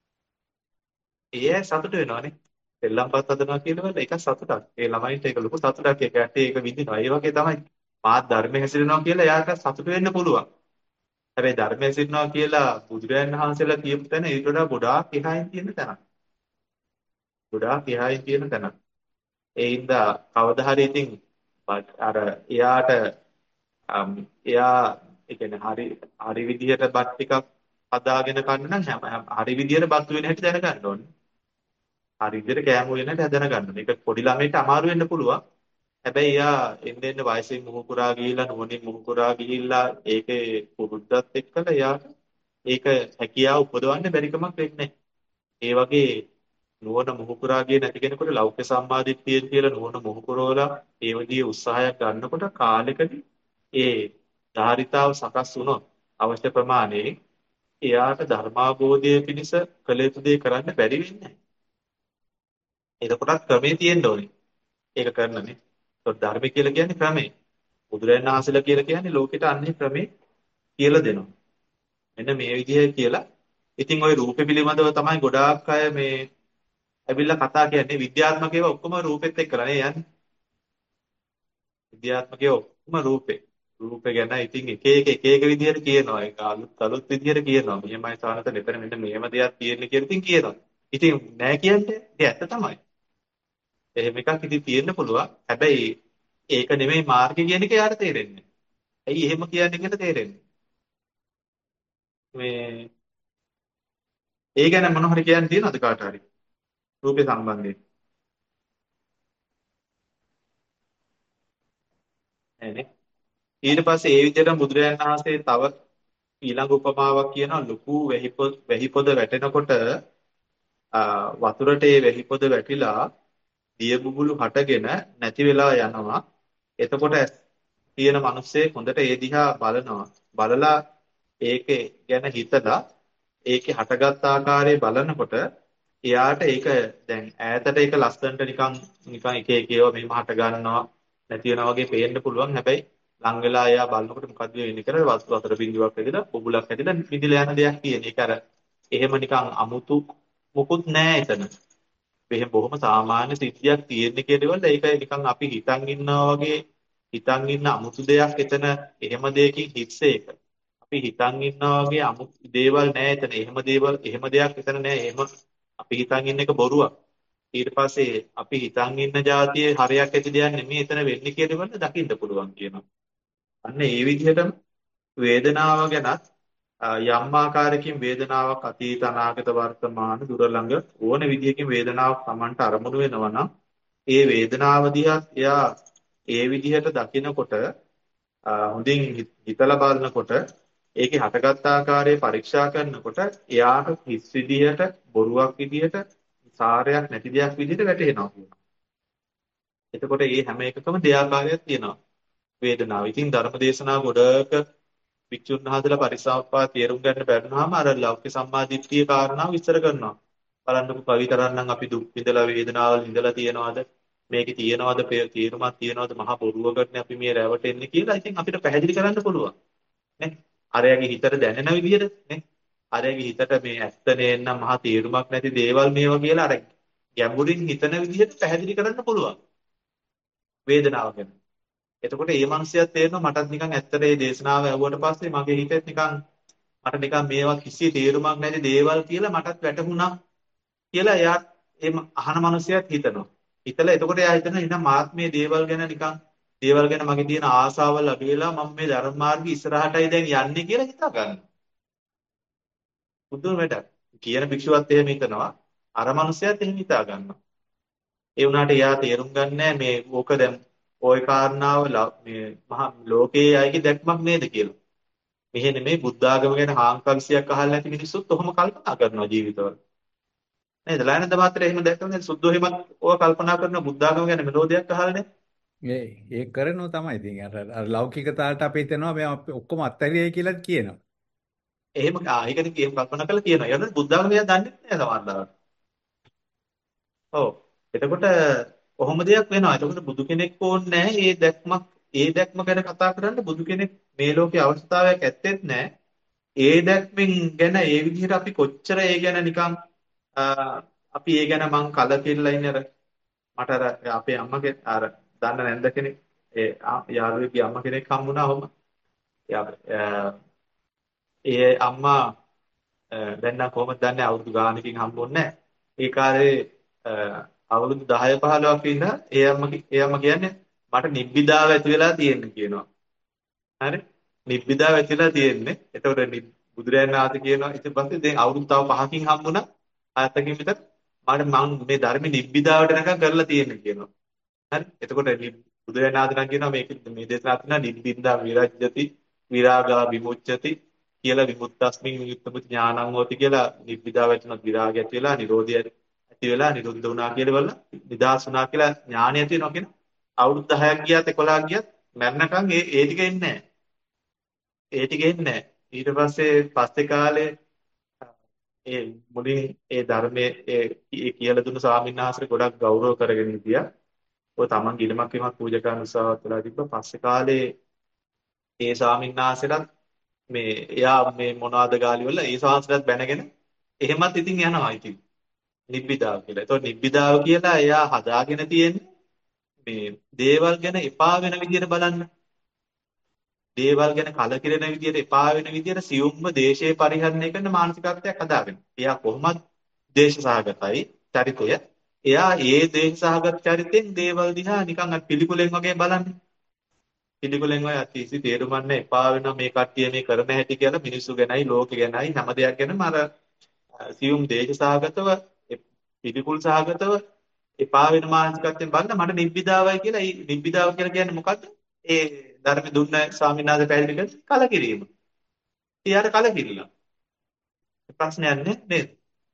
ඒ අය සතුටු වෙනවනේ. සෙල්ලම්පත් හදනවා කියනවල ඒක සතුටක්. ඒ ළමයින්ට ඒක ලොකු සතුටක්. ඒක ඇටේ ඒක විඳිනවා. ඒ වගේ තමයි මාත් ධර්මයේ හැසිරෙනවා කියලා එයාට සතුට වෙන්න පුළුවන්. හැබැයි ධර්මයේ හැසිරෙනවා කියලා බුදුරජාණන් වහන්සේලා කියපු තැන ඊට වඩා ගොඩාක් එහායින් තියෙන තැනක්. ගොඩාක් එහායින් තියෙන තැනක්. ඒ හින්දා කවදා හරි ඉතින් අර එයාට අම්, එයා ඒ කියන්නේ හරි හරි විදිහට බත් ටිකක් හදාගෙන කන්න නම් හැම හැම- හරි විදිහට බත් වෙන හැටි දැනගන්න ඕනේ. හරි විදිහට කෑම වෙන හැටි දැනගන්න ඕනේ. ඒක පොඩි ළමයිට අමාරු වෙන්න පුළුවන්. හැබැයි එයා එන්න එන්න වයසින් මුහු පුරා ගිහිල්ලා නුවණින් මුහු පුරා ගිහිල්ලා ඒකේ පුරුද්දත් එක්කලා එයාට ඒක හැකියාව උපදවන්න බැරි කමක් වෙන්නේ නැහැ. ඒ වගේ නුවණ මුහු පුරා ගියේ නැති කෙනෙකුට ලෞකික සම්මාදිට්ඨිය කියලා නුවණ මුහු පුරවලා ඒ විදිහේ උත්සාහයක් ගන්නකොට කාලෙකදී ඒ ධාරිතාව සකස් වුණොත් අවශ්‍ය ප්‍රමාණයේ එයාට ධර්මාබෝධය පිණිස කළ යුතු දේ කරන්න බැරි වෙන්නේ නැහැ. එතකොටත් ක්‍රමේ තියෙන්න ඕනේ. ඒක කරන්නනේ. ඒත් ධර්ම කියලා කියන්නේ ක්‍රමේ. බුදුරජාණන් වහන්සේලා කියලා කියන්නේ ලෝකෙට අන්නේ ක්‍රමේ කියලා දෙනවා. මෙන්න මේ විදිහයි කියලා. ඉතින් ওই රූපේ පිළිබඳව තමයි ගොඩාක් අය මේ ඇවිල්ලා කතා කියන්නේ විද්‍යාත්මක ඒවා ඔක්කොම රූපෙත් එක්කලා නේ යන්නේ. විද්‍යාත්මක ඒවා ඔක්කොම රූපේ. රූපේ ගැන ඉතින් එක එක එක එක විදිහට කියනවා. ඒක අලුත් අලුත් විදිහට කියනවා. මෙහෙමයි සානත මෙතන මෙන්න මෙහෙම දෙයක් තියෙන්නේ කියලා ඉතින් කියනවා. ඉතින් නෑ කියන්නේ. ඒක ඇත්ත තමයි. එහෙම එකක් ඉතින් තියෙන්න පුළුවන්. හැබැයි ඒක නෙමෙයි මාර්ගය කියන එක යාට තේරෙන්නේ. ඇයි එහෙම කියන්නේ කියලා තේරෙන්නේ. මේ ඒ ගැන මොන හරි කියන්න තියෙනවද කාට හරි? රූපේ සම්බන්ධයෙන්. නෑනේ. ඊට පස්සේ ඒ විදිහට බුදුරජාණන් වහන්සේ තව ඊළඟ උපමාවක් කියනවා ලুকু වැහි පොද වැහි පොද වැටෙනකොට වතුරට ඒ වැහි පොද වැටිලා දිය බුබුලු හටගෙන නැති වෙලා යනවා. එතකොට තියෙන මිනිස්සේ හොඳට ඒ දිහා බලනවා. බලලා ඒකේ ගැන හිතලා ඒකේ හටගත් ආකාරය බලනකොට එයාට ඒක දැන් ඈතට ඒක ලස්සනට නිකන් නිකන් එක එක ඒවා මෙහෙම හට ගන්නවා නැති වෙනවා වගේ පේන්න පුළුවන්. හැබැයි ලං වෙලා එයා බලනකොට මොකද්ද වෙන්නේ කියලා වතුර බිඳුවක් ඇදලා බුබුලක් ඇදලා මිදිලා යන දෙයක් තියෙන. ඒක අර එහෙම නිකන් අමුතු මොකුත් නෑ එතන. මෙහෙම බොහොම සාමාන්‍ය සිද්ධියක් තියෙන්නේ කියනවල ඒක නිකන් අපි හිතන් ඉන්නවා වගේ හිතන් ඉන්න අමුතු දෙයක් එතන එහෙම දෙයකින් හිස්ස ඒක. අපි හිතන් ඉන්නවා වගේ අමුතු දේවල් නෑ එතන. එහෙම දේවල් එහෙම දෙයක් එතන නෑ. එහෙම අපි හිතන් ඉන්න එක බොරුවක්. ඊට පස්සේ අපි හිතන් ඉන්න જાතියේ හරයක් ඇති දෙයක් නෙමෙයි එතන වෙන්නේ කියනවල දකින්න පුළුවන් කියනවා. අන්න ඒ විදිහටම වේදනාව ගැනත් යම් ආකාරයකින් වේදනාවක් අතීත අනාගත වර්තමාන දුර ළඟ ඕන විදිහකින් වේදනාවක් Tamanට අරමුණු වෙනවා නම් ඒ වේදනාව දිහා එයා ඒ විදිහට දකිනකොට හොඳින් හිතලා බලනකොට ඒකේ හටගත් ආකාරය පරීක්ෂා කරනකොට එයාට හිස් විදිහට බොරුවක් විදිහට සාරයක් නැති දෙයක් විදිහට වැටහෙනවා කියනවා. එතකොට මේ හැම එකකම දෙආකාරයක් තියෙනවා වේදනාව. ඉතින් ධර්ම දේශනා ගොඩක වික්ෂුන් වහන්සේලා පරිසම්පාද තේරුම් ගන්න බැරිනවාම අර ලෞකික සම්මාදිට්ඨිය කාරණාව විස්තර කරනවා. බලන්නකො කවිතරන්නම් අපි දුක් විඳලා වේදනාවල් විඳලා තියනවාද මේකේ තියනවාද තේරුමක් තියනවාද මහා බොරුවකටනේ අපි මේ රැවටෙන්නේ කියලා ඉතින් අපිට පැහැදිලි කරන්න පුළුවන් නේ. අරයාගේ හිතට දැනෙන විදිහට නේ. අරයාගේ හිතට මේ ඇත්ත නේනම් මහා තේරුමක් නැති දේවල් මේවා කියලා අර ගැඹුරින් හිතන විදිහට පැහැදිලි කරන්න පුළුවන් වේදනාව ගැන. එතකොට මේ මිනිස්සයාත් තේරෙනවා මටත් නිකන් ඇත්තට මේ දේශනාව ඇහුවට පස්සේ මගේ හිතෙත් නිකන් මට නිකන් මේවා කිසි තේරුමක් නැති දේවල් කියලා මටත් වැටහුණා කියලා එයා ඒ අහන මිනිස්සයාත් හිතනවා. හිතලා එතකොට එයා හිතනවා එහෙනම් මාත් මේ දේවල් ගැන නිකන් දේවල් ගැන මගේ තියෙන ආසාවල් අඩු වෙලා මම මේ ධර්ම මාර්ගයේ ඉස්සරහටයි දැන් යන්නේ කියලා හිතා ගන්නවා. බුදුන් වැඩ කියන භික්ෂුවත් එහෙම හිතනවා. අර මිනිස්සයාත් එහෙම හිතා ගන්නවා. ඒ වුණාට එයා තේරුම් ගන්නෑ මේ ඕක දැන් ওই කාරණාව මේ මහා ලෝකයේ අයගේ දැක්මක් නේද කියලා. මෙහෙ නෙමෙයි බුද්ධ ආගම ගැන හාංකවිසියක් අහලා නැති මිනිස්සුත් ඔහොම කල්පනා කරනවා ජීවිතවල. නේද? ලයනද මාත්‍ර එහෙම දැක්කම දැන් සුද්ධෝ එහෙමත් ඕවා කල්පනා කරන බුද්ධ ආගම ගැන මෙලෝ දෙයක් අහලා නේ. ඒ ඒක කරනවා තමයි. ඉතින් අර අර ලෞකිකතාවට අපි හිතනවා මේ අපි ඔක්කොම අත්හැරියයි කියලා කියනවා. එහෙම ආ ඒකනේ කියම් කල්පනා කරලා කියනවා. ඊට බුද්ධ ආගම ගැන දන්නේ නැහැ සමහරවිට. ඔව්. එතකොට කොහොම දෙයක් වෙනවා. එතකොට බුදු කෙනෙක් ඕනේ නැහැ. ඒ දැක්මක් ඒ දැක්ම ගැන කතා කරන්න බුදු කෙනෙක් මේ ලෝකේ අවස්ථාවක් ඇත්තෙත් නැහැ. ඒ දැක්මෙන් ගැන ඒ විදිහට අපි කොච්චර ඒ ගැන නිකන් අපි ඒ ගැන මං කලකිරලා ඉන්නේ අර මට අර අපේ අම්මගේ අර දන්න නැන්ද කෙනෙක් ඒ යාළුවෙක්ගේ අම්ම කෙනෙක් හම්බුණා ඔහම. ඒ අම්මා දැන් නම් කොහොමද දන්නේ අවුරුදු ගානකින් හම්බුන්නේ නැහැ. ඒ කාලේ අවුරුදු දහය පහළොවක් ඉන්න ඒ අම්ම ඒ අම්ම කියන්නේ මට නිබ්බිදාව ඇති වෙලා තියෙන්නේ කියනවා. හරි? නිබ්බිදාව ඇති වෙලා තියෙන්නේ. එතකොට බුදුරයන් වහන්සේ කියනවා ඊට පස්සේ දැන් අවුරුදු තව පහකින් හම්බුණා. ආයතකින් විතර මට මම මේ ධර්ම නිබ්බිදාවට නිකන් කරලා තියෙන්නේ කියනවා. හරි? එතකොට බුදුරයන් වහන්සේ නම් කියනවා මේක මේ දේශනාව තියෙනවා නිබ්බින්දා විරජ්‍යති විරාගා විමුච්ඡති කියලා විමුක්තස්මින් විමුක්තපති ඥානං හෝති කියලා නිබ්බිදාව ඇතුණත් විරාගය ඇති වෙලා නිරෝධය ඇති වෙලා නිරුද්ධ වුණා කියලා බලලා නිදාස් වුණා කියලා ඥානය ඇති වෙනවා කියන අවුරුදු දහයක් ගියත් එකොළහක් ගියත් මරණකම් ඒ ඒ ටික එන්නේ නැහැ. ඒ ටික එන්නේ නැහැ. ඊට පස්සේ පස්සේ කාලේ ඒ මුලින් ඒ ධර්මයේ ඒ කියලා දුන්න ස්වාමීන් වහන්සේ ගොඩක් ගෞරව කරගෙන හිටියා. ඔය තමන් ගිලමක් වීමක් පූජා කරන උත්සාහවත් වෙලා තිබ්බා. පස්සේ කාලේ ඒ ස්වාමීන් වහන්සේලාත් මේ එයා මේ මොනවාද ගාලි වල ඒ ස්වාමීන්සලාත් බැනගෙන එහෙමත් ඉතින් යනවා ඉතින්. නිබ්බිදාව කියලා. ඒතකොට නිබ්බිදාව කියලා එයා හදාගෙන තියෙන්නේ මේ දේවල් ගැන එපා වෙන විදිහට බලන්න. දේවල් ගැන කලකිරෙන විදිහට එපා වෙන විදිහට සියුම්ම දේශේ පරිහරණය කරන මානසිකත්වයක් හදාගෙන. එයා කොහොමද දේශ සහගතයි චරිතය. එයා ඒ දේහසහගත චරිතෙන් දේවල් දිහා නිකන් අර පිළිකුලෙන් වගේ බලන්නේ. පිළිකුලෙන් ඔය අතිසි තේරුම් ගන්න එපා වෙනවා මේ කට්ටිය මේ කරන හැටි කියලා මිනිස්සු ගැනයි ලෝකෙ ගැනයි හැම දෙයක් ගැනම අර සියුම් දේහසහගතව එ- පිළිකුල් සහගතව එපා වෙන මානසිකත්වයෙන් බලන මට නිබ්බිදාවයි කියලා ඒ නිබ්බිදාව කියලා කියන්නේ මොකද්ද? ඒ ධර්ම දුන්න ස්වාමීන් වහන්සේ පැහැදිලි කරේ කලකිරීම. ඊයාට කලකිරිලා. ප්‍රශ්නයක් නේ නේද?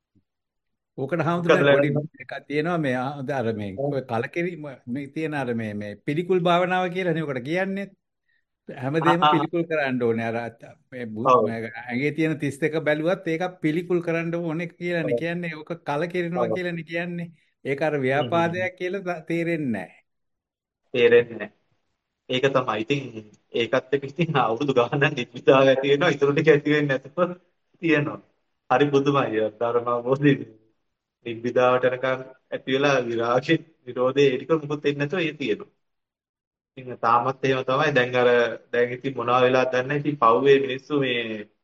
ඕකට මොකද හාමුදුරනේ පොඩි ලැබෙන්නේ? එකක් තියෙනවා මේ ආ- අර මේ ඔය කලකිරීම මේ තියෙන අර මේ මේ පිළිකුල් භාවනාව කියලා නේ ඔකට කියන්නේ. හැමදේම ආ පිළිකුල් කරන්න ඕනේ. අර අත- මේ බු- ඔව් මේ ඇඟේ තියෙන තිස් දෙක බැලුවත් ඒක පිළිකුල් කරන්න ඕනේ කියලානේ කියන්නේ. ඕක කලකිරෙනවා ඔව් කියලානේ කියන්නේ. ඒක අර හ්ම් හ්ම් හ්ම්. ව්‍යාපාදයක් කියලා ත- තේරෙන්නේ නැහැ. තේරෙන්නේ නැහැ. ඒක තමයි. ඉතින් ඒකත් එක්ක ඉතින් අවුරුදු ගානක් නිබ්බිදාව ඇති වෙනවා. ඊටු ටික ඇති වෙන්නේ නැතුව තියෙනවා. හරි පුදුමයි. ධර්ම අවබෝධය නිබ්බිදාවට යනකම් ඇති වෙලා විරාගයේ විරෝධයේ ඒ ටික මුකුත් වෙන්නේ නැතුව ඒ තියෙනවා. ඉතින් තාමත් එහෙම තමයි. දැන් අර දැන් ඉතින් මොනවා වෙලාද දන්නේ නැහැ. ඉතින් පව්වේ මිනිස්සු මේ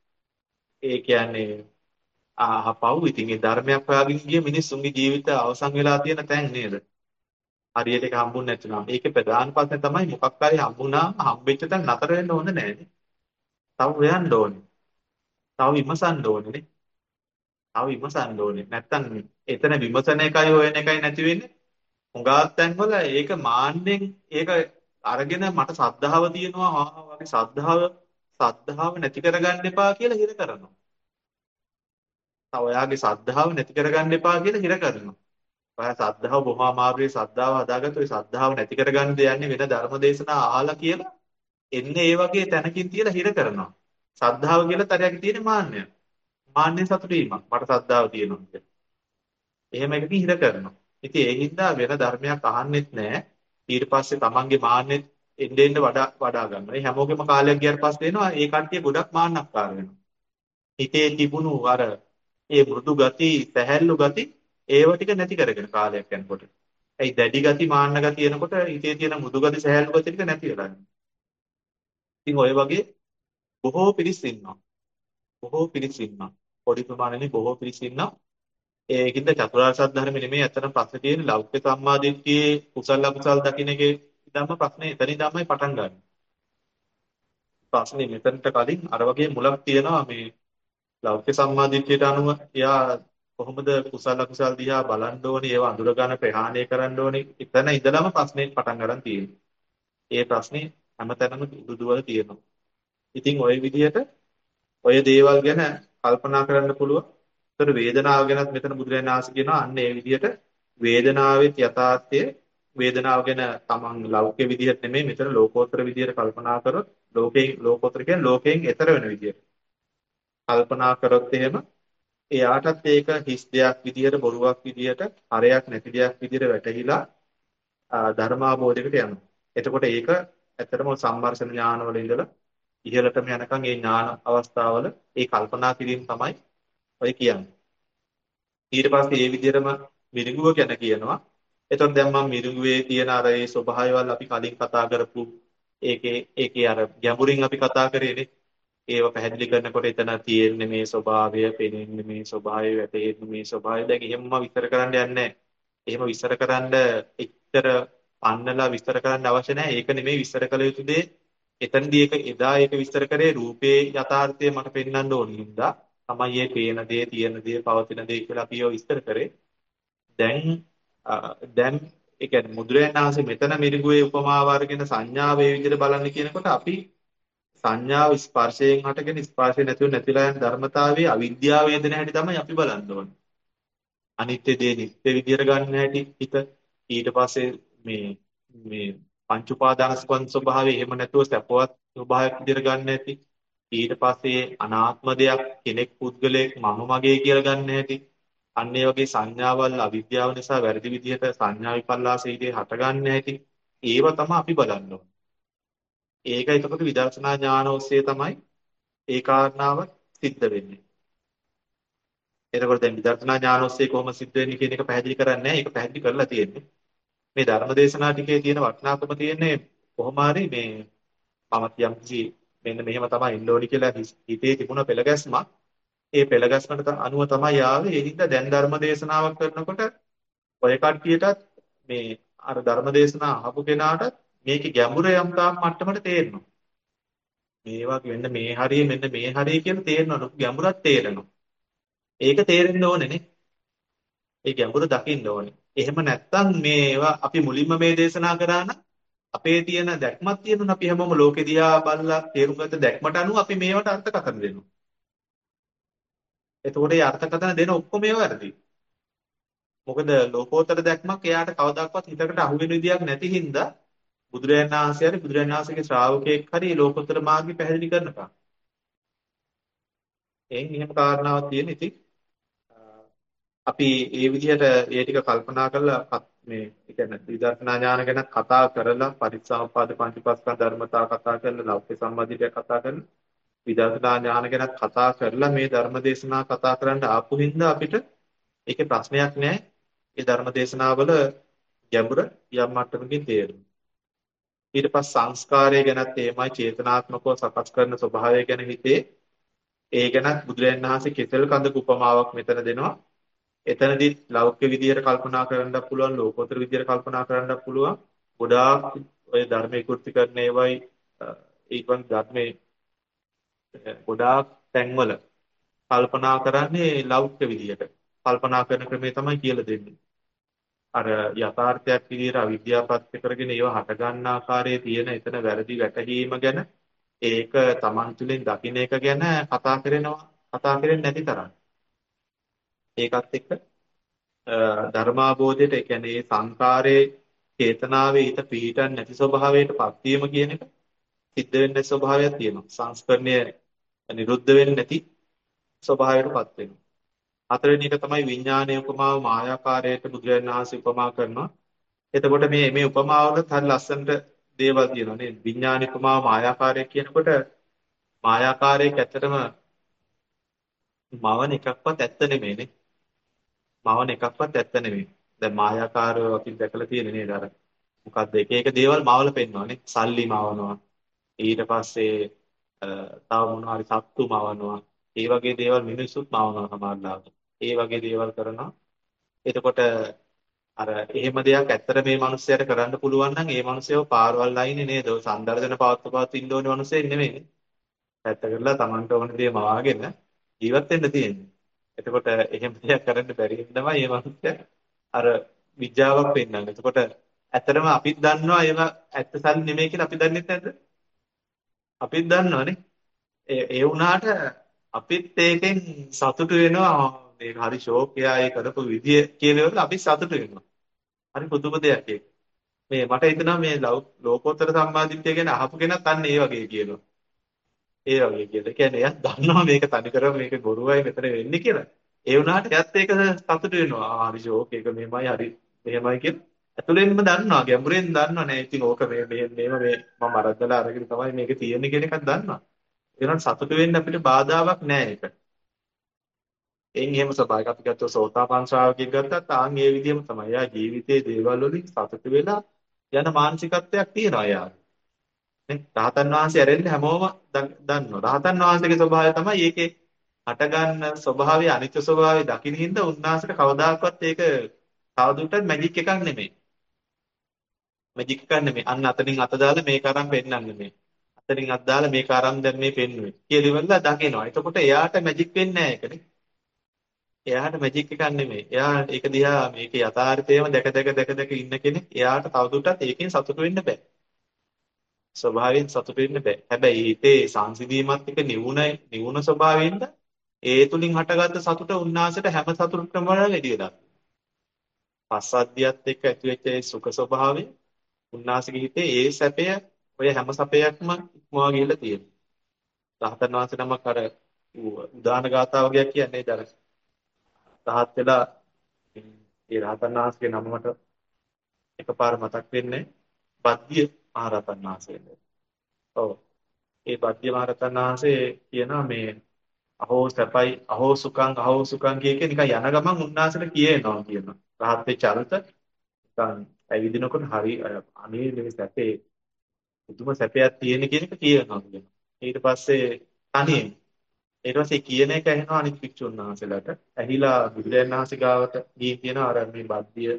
ඒ කියන්නේ ආහ පව් ඉතින් ඒ ධර්මයක් හොයාගෙන ගිය මිනිස්සුන්ගේ ජීවිත අවසන් වෙලා තියෙන තැන් නේද? හරියට ඒක හම්බුනේ නැත්නම්. ඒකේ ප්‍රධාන ප්‍රශ්නේ තමයි මොකක් හරි හම්බුණාම හම්බෙච්ච තැන නතර වෙන්න ඕනේ නැහැ. තව හොයන්න ඕනේ. තව විමසන්න ඕනේ නේ. තව විමසන්න ඕනේ. නැත්තම් එතන විමසන එකයි හොයන එකයි නැති වෙන්නේ. හුඟක් තැන්වල ඒක මාන්නෙන් ඒක අරගෙන මට සද්ධාව තියෙනවා ආ වගේ සද්ධාව සද්ධාව නැති කරගන්න එපා කියලා හිර කරනවා. තව ඔයාගේ සද්ධාව නැති කරගන්න එපා කියලා හිර කරනවා. ඔයා සද්ධාව බොහොම අමාරුවේ සද්ධාව හදාගත්ත ඔය සද්ධාව නැති කරගන්න දෙන්නේ වෙන ධර්ම දේශනා අහලා කියලා එන්නේ ඒ වගේ තැනකින් තියලා හිර කරනවා. සද්ධාව කියලා තරයක් තියෙන මාන්නය. මාන්නේ සතුටු වීමක්. මට සද්ධාව තියෙනවා කියලා. එහෙම එකකින් හිර කරනවා. ඉතින් ඒ හින්දා වෙන ධර්මයක් අහන්නෙත් නැහැ. ඊට පස්සේ තමන්ගේ මාන්නෙත් එන්න එන්න වඩා වඩා ගන්නවා. ඒ හැමෝගෙම කාලයක් ගියාට පස්සේ එනවා ඒ කට්ටිය ගොඩක් මාන්නක්කාර වෙනවා. හිතේ තිබුණු අර ඒ මෘදු ගති, සැහැල්ලු ගති ඒව ටික නැති කරගෙන කාලයක් යනකොට. ඒ දැඩි ගති, මාන්න ගති එනකොට හිතේ තියෙන මෘදු ගති, සැහැල්ලු ගති ටික නැති වෙලා යනවා. ඉතින් ඔය වගේ බොහෝ පිරිස් ඉන්නවා. බොහෝ පිරිස් ඉන්නවා. පොඩි ප්‍රමාණෙනේ බොහෝ පිරිස් ඉන්නවා. ඒකින්ද චතුරාර්ය සත්‍ය ධර්ම නෙමෙයි අතන ප්‍රශ්නේ තියෙන්නේ ලෞකික සම්මාදිට්ඨියේ කුසල අකුසල දකින්න එකේ ධම්ම ප්‍රශ්නේ එතනින් තමයි පටන් ගන්න. ප්‍රශ්නේ මෙතනට කලින් අර වගේ මුලක් තියෙනවා මේ ලෞකික සම්මාදිට්ඨියට අනුව එයා කොහොමද කුසල අකුසල දිහා බලන්න ඕනේ ඒව අඳුර ගන්න ප්‍රහාණය කරන්න ඕනේ එතන ඉඳලම ප්‍රශ්නේ පටන් ගන්න තියෙනවා. ඒ ප්‍රශ්නේ හැමතැනම දුදුවල තියෙනවා. ඉතින් ওই විදිහට ඔය දේවල් ගැන කල්පනා කරන්න පුළුවන්. ඒතර වේදනාව ගැනත් මෙතන බුදුරජාණන් වහන්සේ කියනවා අන්න ඒ විදිහට වේදනාවේ යථාර්ථය වේදනාව ගැන තමන් ලෞකික විදිහට නෙමෙයි මෙතන ලෝකෝත්තර විදිහට කල්පනා කරොත් ලෝකයෙන් ලෝකෝත්තර කියන්නේ ලෝකයෙන් එතර වෙන විදිහට කල්පනා කරොත් එහෙම එයාටත් ඒක හිස් දෙයක් විදිහට බොරුවක් විදිහට හරයක් නැති දෙයක් විදිහට වැටහිලා ධර්මාභෝධයකට යනවා. එතකොට ඒක ඇත්තටම සම්මර්ෂණ ඥානවල ඉඳලා ඉහළටම යනකම් ඒ ඥාන අවස්ථාවල ඒ කල්පනා කිරීම තමයි ඔය කියන්නේ. ඊට පස්සේ මේ විදිහටම මිරිඟුව ගැන කියනවා. එතකොට දැන් මම මිරිඟුවේ තියෙන අර ඒ ස්වභාවයවල අපි කලින් කතා කරපු ඒකේ ඒකේ අර ගැඹුරින් අපි කතා කරේනේ. ඒව පැහැදිලි කරනකොට එතන තියෙන්නේ මේ ස්වභාවය, පෙනෙන්නේ මේ ස්වභාවය, වැටෙන්නේ මේ ස්වභාවය. දැන් එහෙමම විස්තර කරන්න යන්නේ නැහැ. එහෙම විස්තර කරන්න එච්චර පන්නලා විස්තර කරන්න අවශ්‍ය නැහැ. ඒක නෙමෙයි විස්තර කළ යුතු දේ. එතනදී ඒක එදා ඒක විස්තර කරේ රූපේ යථාර්ථය මට පෙන්වන්න ඕන හින්දා තමයි මේ පේන දේ, තියෙන දේ, පවතින දේ කියලා අපි ඒව විස්තර කරේ. දැන් දැන් ඒ කියන්නේ මුද්‍රයන් ආසේ මෙතන මිරිඟුවේ උපමාව අරගෙන සංඥාව ඒ විදිහට බලන්න කියනකොට අපි සංඥාව ස්පර්ශයෙන් හටගෙන ස්පර්ශය නැතිව නැතිලා යන ධර්මතාවයේ අවිද්‍යාව වේදන හැටි තමයි අපි බලන්න ඕනේ. අනිත්‍ය දේ නිත්‍ය විදියට ගන්න හැටි හිත ඊට පස්සේ මේ මේ පංච උපාදානස්කන්ධ ස්වභාවය එහෙම නැතුව සැපවත් ස්වභාවයක් විදියට ගන්න හැටි ඊට පස්සේ අනාත්ම දෙයක් කෙනෙක් පුද්ගලයෙක් මම මගේ කියලා ගන්න හැටි අන්න ඒ වගේ සංඥාවල් අවිද්‍යාව නිසා වැරදි විදියට සංඥා විපල්ලාසයේදී හට ගන්න හැටි ඒව තමයි අපි බලන්න ඕනේ. ඒක එතකොට විදර්ශනා ඥාන ඔස්සේ තමයි ඒ කාරණාව සිද්ධ වෙන්නේ. එතකොට දැන් විදර්ශනා ඥාන ඔස්සේ කොහොම සිද්ධ වෙන්නේ කියන එක පැහැදිලි කරන්නේ නැහැ. ඒක පැහැදිලි කරලා තියෙන්නේ. මේ ධර්ම දේශනා ටිකේ තියෙන වටිනාකම තියෙන්නේ කොහොම හරි මේ මම කියම්කි මෙන්න මෙහෙම තමයි ඉන්න ඕනි කියලා හිතේ තිබුණ පෙළගැස්මක්. ඒ පෙළගැස්මට අනුව තමයි ආවේ. ඒ හින්දා දැන් ධර්ම දේශනාවක් කරනකොට ඔය කට්ටියටත් මේ අර ධර්මදේශනා අහපු කෙනාටත් මේකේ ගැඹුර යම් තාක් මට්ටමකට තේරෙනවා. මේවා මෙන්න මේ හරිය මෙන්න මේ හරිය කියලා තේරෙනවා. ලොකු ගැඹුරක් තේරෙනවා. ඒක තේරෙන්න ඕනේ නේ. ඒ ගැඹුර දකින්න ඕනේ. එහෙම නැත්නම් මේවා අපි මුලින්ම මේ දේශනා කරා නම් අපේ තියෙන දැක්මක් තියෙනුන අපි හැමෝම ලෝකෙ දිහා බලලා තේරුම් ගත්ත දැක්මට අනුව අපි මේවට අර්ථකථන දෙනවා. එතකොට මේ අර්ථකථන දෙන ඔක්කොම ඒවා වැරදි. මොකද ලෝකෝත්තර දැක්මක් එයාට කවදාකවත් හිතකට අහු වෙන විදියක් නැති හින්දා බුදුරජාණන් වහන්සේ හරි බුදුරජාණන් වහන්සේගේ ශ්‍රාවකයෙක් හරි ලෝකෝත්තර මාර්ගය පැහැදිලි කරනකම්. එයින් එහෙම කාරණාවක් තියෙන. ඉතින් අපි මේ විදිහට ඒ ටික කල්පනා කරලා මේ ඒ කියන්නේ විදර්ශනා ඥාන ගැන කතා කරලා පරිසම්පාද පංචපස්කන්ධ ධර්මතා කතා කරලා ලෞකික සම්බන්ධිතය කතා කරලා විදර්ශනා ඥාන ගැන කතා කරලා මේ ධර්ම දේශනා කතා කරන්න ආපු හින්දා අපිට ඒකේ ප්‍රශ්නයක් නැහැ. ඒ ධර්ම දේශනාවල ගැඹුර යම් මට්ටමකින් තේරෙනවා. ඊට පස්සේ සංස්කාරය ගැනත් එමය චේතනාත්මකව සකස් කරන ස්වභාවය ගැන හිතේ ඒ ගැනත් බුදුරජාණන් වහන්සේ කෙසෙල් කඳක උපමාවක් මෙතන දෙනවා. එතනදිත් ලෞකික විදියට කල්පනා කරන්නත් පුළුවන් ලෝකෝත්තර විදියට කල්පනා කරන්නත් පුළුවන්. ගොඩාක් ඔය ධර්මයේ කෘති කරන ඒවයි ඒකන් ධර්මයේ ගොඩාක් තැන්වල කල්පනා කරන්නේ ලෞකික විදියට. කල්පනා කරන ක්‍රමය තමයි කියලා දෙන්නේ. අර යථාර්ථයක් විදියට අවිද්‍යාවපත්‍ය කරගෙන ඒවා හට ගන්න ආකාරයේ තියෙන එතන වැරදි වැටහීම ගැන ඒක Taman තුලින් දකින්න එක ගැන කතා කරනවා කතා කරන්නේ නැති තරම්. ඒකත් එක්ක ධර්මාබෝධයට ඒ කියන්නේ මේ සංකාරයේ චේතනාවේ හිත පිහිටන් නැති ස්වභාවයට පත් වීම කියන එක සිද්ධ වෙන්න ස්වභාවයක් තියෙනවා. සංස්කරණය නිරුද්ධ වෙන්නේ නැති ස්වභාවයට පත් වෙනවා. හතරවෙනි එක තමයි විඥානයේ උපමාව මායාකාරයට බුදුරජාණන් වහන්සේ උපමා කරනවා. එතකොට මේ මේ උපමාවල හරි ලස්සනට දේවල් තියෙනවා නේද? විඥාන උපමාව මායාකාරය කියනකොට මායාකාරයක් ඇත්තටම මවන එකක්වත් ඇත්ත නෙමෙයිනේ. මවන එකක්වත් ඇත්ත නෙමෙයි. දැන් මායාකාරව අපි දැකලා තියෙන නේද අර මොකද්ද එක එක දේවල් මවල පෙන්නනවානේ. සල්ලි මවනවා. ඊට පස්සේ තව මොනවා හරි සත්තු මවනවා. ඒ වගේ දේවල් මිනිස්සුත් මවනවා සමහරවිට. ඒ වගේ දේවල් කරනවා. එතකොට අර එහෙම දෙයක් ඇත්තට මේ මිනිස්සයාට කරන්න පුළුවන් නම් ඒ මිනිස්සයව පාරවල් අයිනේ නේද? ඔය සංදර්ශන පවත්ව පවත්ව ඉන්න ඕනේ මිනිස්සෙක් නෙමෙයි. පැත්ත කරලා Tamanට ඕන දේ මවාගෙන ජීවත් වෙන්න තියෙන්නේ. එතකොට එහෙම දෙයක් කරන්න බැරි හින්දාම මේ මිනිස්සයා අර විද්‍යාවක් පෙන්නන්නේ. එතකොට ඇත්තටම අපිත් දන්නවා ඒවා ඇත්ත සල්ලි නෙමෙයි කියලා අපි දන්නේ නැද්ද? අපිත් දන්නවනේ. ඒ ඒ වුණාට අපිත් ඒකෙන් සතුටු වෙනවා. මේක හරි ෂෝක් එයා ඒ කරපු විදිය කියනවල අපි සතුටු වෙනවා. හරි පුදුම දෙයක් ඒක. මේ මට හිතෙනවා මේ ලෝකෝත්තර සම්මාදිට්ඨිය ගැන අහපු කෙනත් අන්න ඒ වගේ කියනවා. ඒ වගේ කියලා. කියන්නේ එයා දන්නවා මේක තනිකරම මේක බොරුවයි මෙතන වෙන්නේ කියලා. ඒ වුණාට එයාත් ඒක සතුටු වෙනවා. ආ හරි ෂෝක් ඒක මෙහෙමයි හරි මෙහෙමයි කියලා. ඇතුළෙන්ම දන්නවා ගැඹුරෙන් දන්නවා නේ. ඉතින් ඕක මේ මේ මේව මේ මම අරද්දලා අරගෙන තමයි මේක තියෙන්නේ කියන එකක් දන්නවා. ඒ වුණාට සතුටු වෙන්න අපිට බාධාවක් නැහැ ඒක. එයින් එහෙම ස්වභාවික අපි ගත්තොත් සෝතාපන්න ශ්‍රාවකයෙක් ගත්තත් ආන් ඒ විදිහම තමයි. එයා ජීවිතයේ දේවල් වලින් සතුටු වෙලා යන මානසිකත්වයක් තියෙනවා එයා. නේ? රහතන් වහන්සේ ඇරෙන්නේ හැමෝම දන්නවා. රහතන් වහන්සේගේ ස්වභාවය තමයි ඒකේ හටගන්න ස්වභාවය අනිත්‍ය ස්වභාවය දකින්න හින්දා උන්වහන්සේට කවදාකවත් ඒක තවදුරටත් මැජික් එකක් නෙමෙයි. මැජික් එකක් නෙමෙයි. අන්න අතනින් අත දාලා මේක අරන් පෙන්නන්නේ නෙමෙයි. අතනින් අත දාලා මේක අරන් දැන් මේ පෙන්නුවේ. කියලා ඉවරලා දකිනවා. එතකොට එයාට මැජික් වෙන්නේ නැහැ ඒකනේ. එයාට මැජික් එකක් නෙමෙයි. එයා ඒක දිහා මේකේ යථාර්ථයම දැක දැක දැක දැක ඉන්න කෙනෙක්. එයාට තවදුරටත් ඒකෙන් සතුටු වෙන්න බෑ. ස්වභාවයෙන් සතුටු වෙන්න බෑ. හැබැයි හිතේ සංසිඳීමත් එක්ක නිවුණ නිවුණ ස්වභාවයෙන්ද ඒ තුලින් හටගත්ත සතුට උන්නාසයට හැම සතුටකම වඩා වැඩි වෙලා. පස්සද්ධියත් එක්ක ඇතිවෙච්ච ඒ සුඛ ස්වභාවය උන්නාසගේ හිතේ ඒ සැපය ඔය හැම සැපයක්ම ඉක්මවා ගිහිල්ලා තියෙනවා. රහතන් වහන්සේ නමක් අර උදාන ගාථා වගේ කියන්නේ දර රහත් වෙලා ඒ රහතන් වහන්සේගේ නම මට එකපාර මතක් වෙන්නේ බද්දිය මහරහතන් වහන්සේ. ඔව්. ඒ බද්දිය මහරහතන් වහන්සේ කියනවා මේ අහෝ සැපයි අහෝ සුඛං අහෝ සුඛං කිය එක නිකන් යන ගමන් උන්වහන්සේට කියනවා කියනවා. රහත් වෙච්ච අරුත නිකන් ඇවිදිනකොට හරි අනේ මේ සැපේ පුදුම සැපයක් තියෙන කියන එක කියනවා කියනවා. ඊට පස්සේ තනියෙන් ඊට පස්සේ කියන එක ඇහෙනවා අනිත් භික්ෂුන් වහන්සේලාට. ඇහිලා බුදුරජාණන් වහන්සේ ගාවට ගිහින් කියනවා අර මේ බද්දිය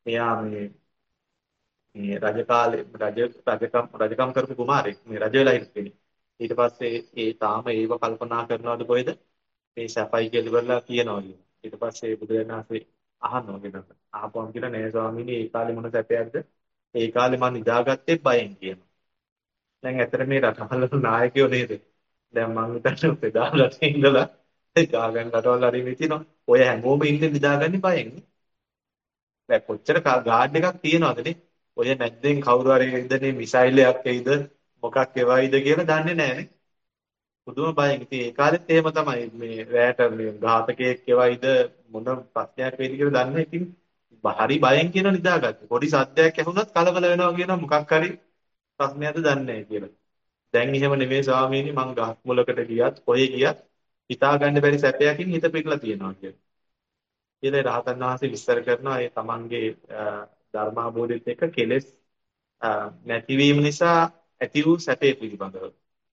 මෙයා මේ මේ රජ කාලේ රජ රජකම් රජකම් කරපු කුමාරයෙක් මේ රජ වෙලා හිටපු කෙනෙක්. ඊට පස්සේ ඒ තාම ඒව කල්පනා කරනවද කොහෙද මේ සැපයි කියලා ඉවරලා කියනවා. ඊට පස්සේ බුදුරජාණන් වහන්සේ අහනවා වෙනම. අහපුවම කියන නෑ ස්වාමීනි ඒ කාලේ මොන සැපයක්ද? ඒ කාලේ මම නිදාගත්තේ බයෙන් කියනවා. දැන් ඇත්තට මේ රටවල නායකයෝ නේද? දැන් මං හිතන්නේ පෙදාලට ඉඳලා ගා ගන්න රටවල් හරි විතිනවා. ඔය හැමෝම ඉන්නේ නිදාගන්නේ බයෙන්. දැන් කොච්චර ගාඩ් එකක් තියනවද නේ? ඔය නැද්දෙන් කවුරු හරි ඉදනේ මිසයිල් එකක් එයිද මොකක් එවයිද කියලා දන්නේ නැහනේ. පුදුම බයෙන්. ඉතින් ඒ කාලෙත් එහෙම තමයි. මේ රැයට මේ ඝාතකයෙක් එවයිද මොන ප්‍රශ්නයක් වෙයිද කියලා දන්නේ. ඉතින් හරි බයෙන් කියන නිදාගත්තේ. පොඩි සද්දයක් ඇහුනත් කලබල වෙනවා කියන මොකක් හරි ප්‍රශ්නයක්ද දන්නේ නැහැ කියලා. දැන් එහෙම නෙමෙයි ස්වාමීනි මං ගහක් මුලකට ගියත් කොහේ ගියත් හිතා ගන්න බැරි සැපයකින් හිත පිරලා තියෙනවා කියලා. ඊළඟ රහතන් වහන්සේ විස්තර කරනවා ඒ තමන්ගේ ධර්මාභෝධයත් එක්ක කෙලෙස් නැතිවීම නිසා ඇති වූ සැපේ පිළිබඳව.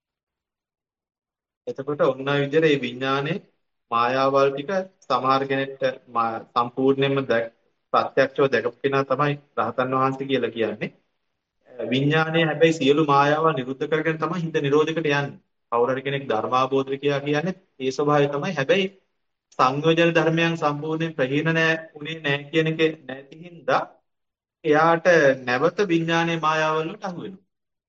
එතකොට ඔන්න ඔය විදිහට මේ විඥානයේ මායාවල් ටික සමහර කෙනෙක්ට සම්පූර්ණයෙන්ම දැක් ප්‍රත්‍යක්ෂව දැකපු කෙනා තමයි රහතන් වහන්සේ කියලා කියන්නේ. විඥානයේ හැබැයි සියලු මායාවල් නිරුද්ධ කරගෙන තමයි හිත නිරෝධයකට යන්නේ. කවුරු හරි කෙනෙක් ධර්මාභෝධය කියලා කියන්නේ ඒ ස්වභාවය තමයි. හැබැයි සංයෝජන ධර්මයන් සම්පූර්ණයෙන් ප්‍රහීන නැහැ උනේ නැහැ කියන එක නැති හින්දා එයාට නැවත විඥානයේ මායාවල් වලට අහු වෙනවා.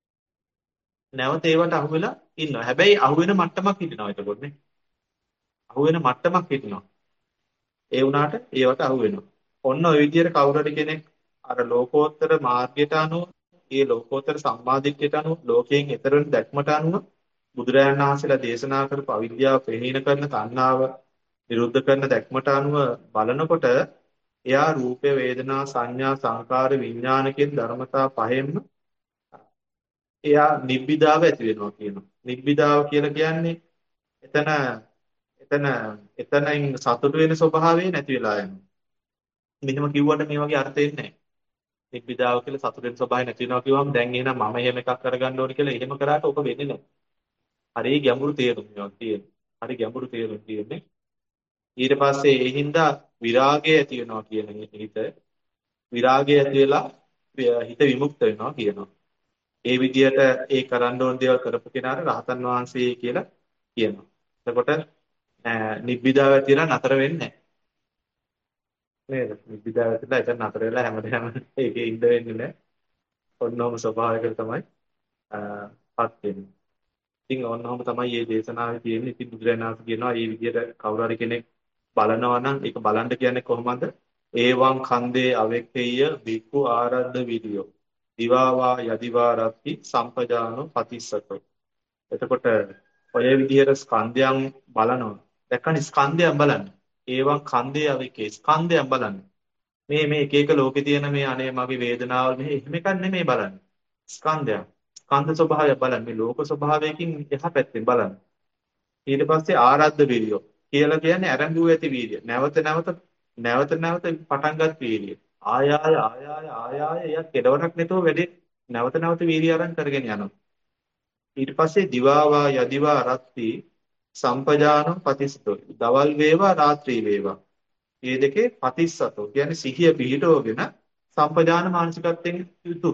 නැවත ඒවට අහු වෙලා ඉන්නවා. හැබැයි අහු වෙන මට්ටමක් හිටිනවා එතකොට නේ. අහු වෙන මට්ටමක් හිටිනවා. ඒ වුණාට ඒවට අහු වෙනවා. ඔන්න ඔය විදිහට කවුරු හරි කෙනෙක් අර ලෝකෝත්තර මාර්ගයට අනුව ඒ ලෝකෝත්තර සම්මාදිට්ඨියට අනුව ලෝකයෙන් ඈතර වෙන දැක්මට අනුව බුදුරජාණන් වහන්සේලා දේශනා කරපු අවිද්‍යාව ප්‍රහීන කරන තණ්හාව නිරුද්ධ කරන දැක්මට අනුව බලනකොට එයා රූප වේදනා සංඥා සංකාර විඥාන කියන ධර්මතා පහෙන්ම එයා නිබ්බිදාව ඇති වෙනවා කියනවා. නිබ්බිදාව කියලා කියන්නේ එතන එතන එතනින් සතුට වෙන ස්වභාවය නැති වෙලා යනවා. මෙහෙම කිව්වට මේ වගේ අර්ථ එන්නේ නැහැ. නිබ්බිදාව කියලා සතුට වෙන ස්වභාවය නැති වෙනවා කිව්වම දැන් එහෙනම් මම එහෙම එකක් කරගන්න ඕනේ කියලා එහෙම කරාට ඔක වෙන්නේ නැහැ. හරි ගැඹුරු තේරුම් මේවා තියෙන. හරි ගැඹුරු තේරුම් තියෙන්නේ. ඊට පස්සේ ඒ හින්දා විරාගය ඇති වෙනවා කියන හිත විරාගය ඇති වෙලා හිත විමුක්ත වෙනවා කියනවා. ඒ විදිහට ඒ කරන්න ඕන දේවල් කරපු කෙනාට රහතන් වහන්සේ කියලා කියනවා. එතකොට නිබ්බිදාව ඇතිලා නතර වෙන්නේ නැහැ. නේද? නිබ්බිදාව ඇතිලා එතන නතර වෙලා හැමදේම ඒකේ ඉඳ වෙන්නේ නැහැ. ඔන්නෝම ස්වභාවයකට තමයි පත් වෙන්නේ. ඉතින් ඕනෝම තමයි මේ දේශනාවේ තියෙන්නේ. ඉතින් බුදුරජාණන් වහන්සේ කියනවා මේ විදිහට කවුරු හරි කෙනෙක් බලනවා නම් ඒක බලන්න කියන්නේ කොහොමද? ඒවං කන්දේ අවෙක්කේය බික්ඛු ආරද්ධ විදියෝ. දිවාවා යදිවා රත්ති සම්පජානෝ පතිස්සතෝ. එතකොට ඔය විදිහට ස්කන්ධයන් බලනවා. දැක්කනේ ස්කන්ධයන් බලන්න. ඒවං කන්දේ අවෙක්කේ ස්කන්ධයන් බලන්න. මේ මේ එක එක ලෝකේ තියෙන මේ අනේ මගේ වේදනාවල් මෙහෙ එහෙම එකක් නෙමෙයි බලන්න. ස්කන්ධයන්. ස්කන්ධ ස්වභාවය බලන්න. මේ ලෝක ස්වභාවයකින් එහා පැත්තෙන් බලන්න. ඊට පස්සේ ආරද්ධ වීර්යෝ කියලා කියන්නේ අරඹු ඇති වීර්ය. නැවත නැවත නැවත නැවත පටන්ගත් වීර්ය. ආය ආය ආය ආය ආය ආය යක් කෙලවරක් නැතුව වැඩි නැවත නැවත වීර්ය ආරම්භ කරගෙන යනවා. ඊට පස්සේ දිවාවා යදිවා රත්ති සම්පජානෝ පතිස්සතෝ. දවල් වේවා රාත්‍රී වේවා. මේ දෙකේ පතිස්සතෝ කියන්නේ සිහිය පිහිටවගෙන සම්පජාන මානසිකත්වයෙන් යුතුව.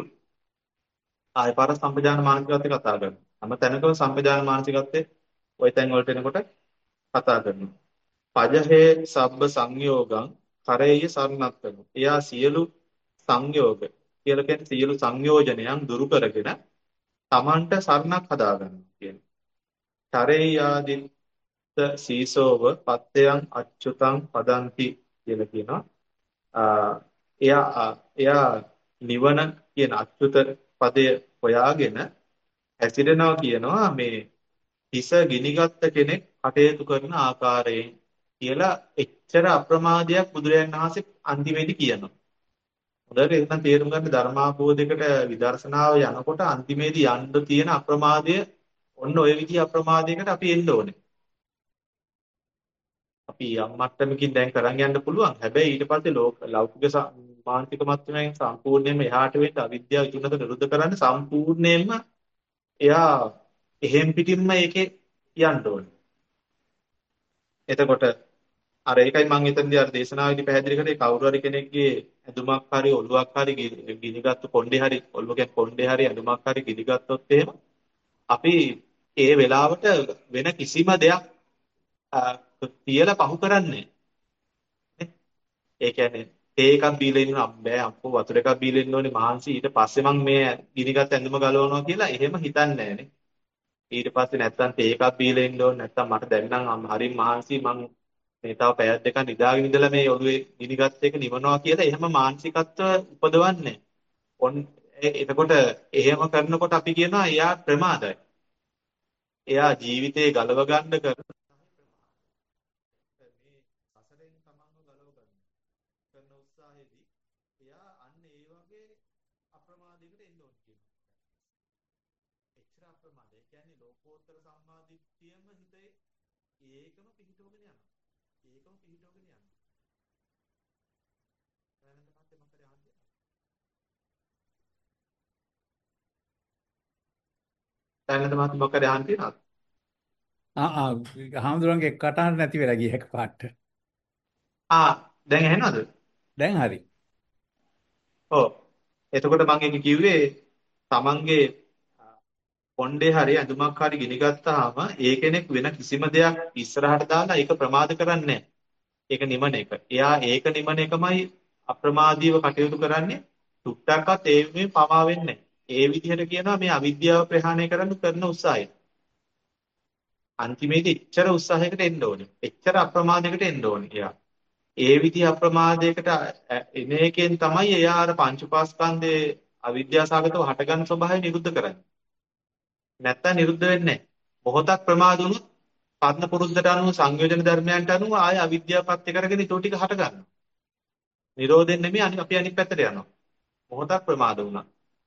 ආය පාර සම්පජාන මානසිකත්වය කතා කරනවා. හැම තැනකම සම්පජාන මානසිකත්වයේ ওই තැන් වලට එනකොට කතා කරනවා. පජහේ සබ්බ සංයෝගං කරේය සරණත්තන. එයා සියලු සංයෝග කියලා කියන්නේ සියලු සංයෝජනයන් දුරු කරගෙන තමන්ට සරණක් හදා ගන්නවා කියන්නේ. කරේයාදිත්ත සීසෝව පත්තයන් අච්චුතං පදන්ති කියලා කියනවා. එයා එයා නිවන කියන අච්චුත පදය හොයාගෙන ඇසිරෙනවා කියනවා මේ හිස ගිනිගත්ත කෙනෙක් කටයුතු කරන ආකාරයෙන් කියලා එච්චර අප්‍රමාදයක් බුදුරජාණන් වහන්සේ අන්තිමේදී කියනවා. හොඳට එතන තේරුම් ගන්න ධර්මාභෝධයකට විදර්ශනාව යනකොට අන්තිමේදී යන්න තියෙන අප්‍රමාදය ඔන්න ඔය විදිහ අප්‍රමාදයකට අපි එන්න ඕනේ. අපි යම් මට්ටමකින් දැන් කරන් යන්න පුළුවන්. හැබැයි ඊට පස්සේ ලෝක ලෞකික මානසික මට්ටමෙන් සම්පූර්ණයෙන්ම එහාට වෙන්න අවිද්‍යාව ඉතුරුනත නිරුද්ධ කරන්න සම්පූර්ණයෙන්ම එයා එහෙම් පිටින්ම ඒකේ යන්න ඕනේ. එතකොට අර ඒකයි මම එතනදී අර දේශනාවේදී පැහැදිලි කරේ කවුරු හරි කෙනෙක්ගේ ඇඳුමක් හරි ඔළුවක් හරි ගි- ගිනිගත්තු කොණ්ඩේ හරි ඔළුවක කොණ්ඩේ හරි ඇඳුමක් හරි ගිනිගත්තොත් එහෙම අපි ඒ වෙලාවට වෙන කිසිම දෙයක් අ, තියලා පහු කරන්නේ නැහැ. ඒ කියන්නේ තේ එකක් බීලා ඉන්න බෑ අම්කෝ වතුර එකක් බීලා ඉන්න ඕනේ මහන්සි ඊට පස්සේ මම මේ ගිනිගත් ඇඳුම ගලවනවා කියලා එහෙම හිතන්නේ නැහැ නේ. ඊට පස්සේ නැත්තම් තේ එකක් බීලා ඉන්න ඕනේ නැත්තම් මට දැන් නම් හරිම මහන්සි මං මේ තව පැයක් දෙකක් නිදාගෙන ඉඳලා මේ ඔළුවේ ගිනිගත් එක නිවනවා කියලා එහෙම මානසිකත්ව උපදවන්නේ. ඔන් ඒ- එතකොට එහෙම කරනකොට අපි කියනවා එයා ප්‍රමාදයි. එයා ජීවිතේ ගලව ගන්න කරන මේ සසරෙන් තමන්ව ගලව ගන්න කරන උත්සාහයේදී එයා අන්න ඒ වගේ අප්‍රමාදයකට එන්න ඕනේ කියනවා. එච්චර අප්‍රමාදයි. ඒ කියන්නේ ලෝකෝත්තර සම්මාදිට්ඨියම හිතේ ඒකම පිහිටවගෙන යනවා. ඒකම පිහිටවගෙන යනවා. දැනට පස්සේ මොකද යන්නේ? දැනට මම මොකද යන්නේ? ආ ආ හාමුදුරන්ගේ කටහඬ නැති වෙලා ගිය එකපාරට. ආ දැන් ඇහෙනවද? දැන් හරි. ඔව්. එතකොට මම ඒක කිව්වේ තමන්ගේ කොණ්ඩේ හරි ඇඳුමක් හරි ගිනි ගත්තාම ඒ කෙනෙක් වෙන කිසිම දෙයක් ඉස්සරහට දාලා ඒක ප්‍රමාද කරන්නේ නැහැ. ඒක නිමන එක. එයා ඒක නිමන එකමයි අප්‍රමාදීව කටයුතු කරන්නේ. තුට්ටක්වත් ඒ මේ පමා වෙන්නේ නැහැ. ඒ විදිහට කියනවා මේ අවිද්‍යාව ප්‍රහාණය කරන්න කරන උත්සාහය. අන්තිමේදී එච්චර උත්සාහයකට එන්න ඕනේ. එච්චර අප්‍රමාදයකට එන්න ඕනේ එයා. ඒ විදිහ අප්‍රමාදයකට එන එකෙන් තමයි එයා අර පංච උපාස්කන්ධයේ අවිද්‍යාසගතව හටගන්න ස්වභාවය නිරුද්ධ කරන්නේ. නැත්තම් නිරුද්ධ වෙන්නේ නැහැ. මොහොතක් ප්‍රමාද වුණොත් පරණ පුරුද්දට අනුව සංයෝජන ධර්මයන්ට අනුව ආය අවිද්‍යාව පත්‍ය කරගෙන ඊටෝ ටික හට ගන්නවා. නිරෝධෙන් නෙමෙයි අනි අපි අනිත් පැත්තට යනවා. මොහොතක් ප්‍රමාද වුණා.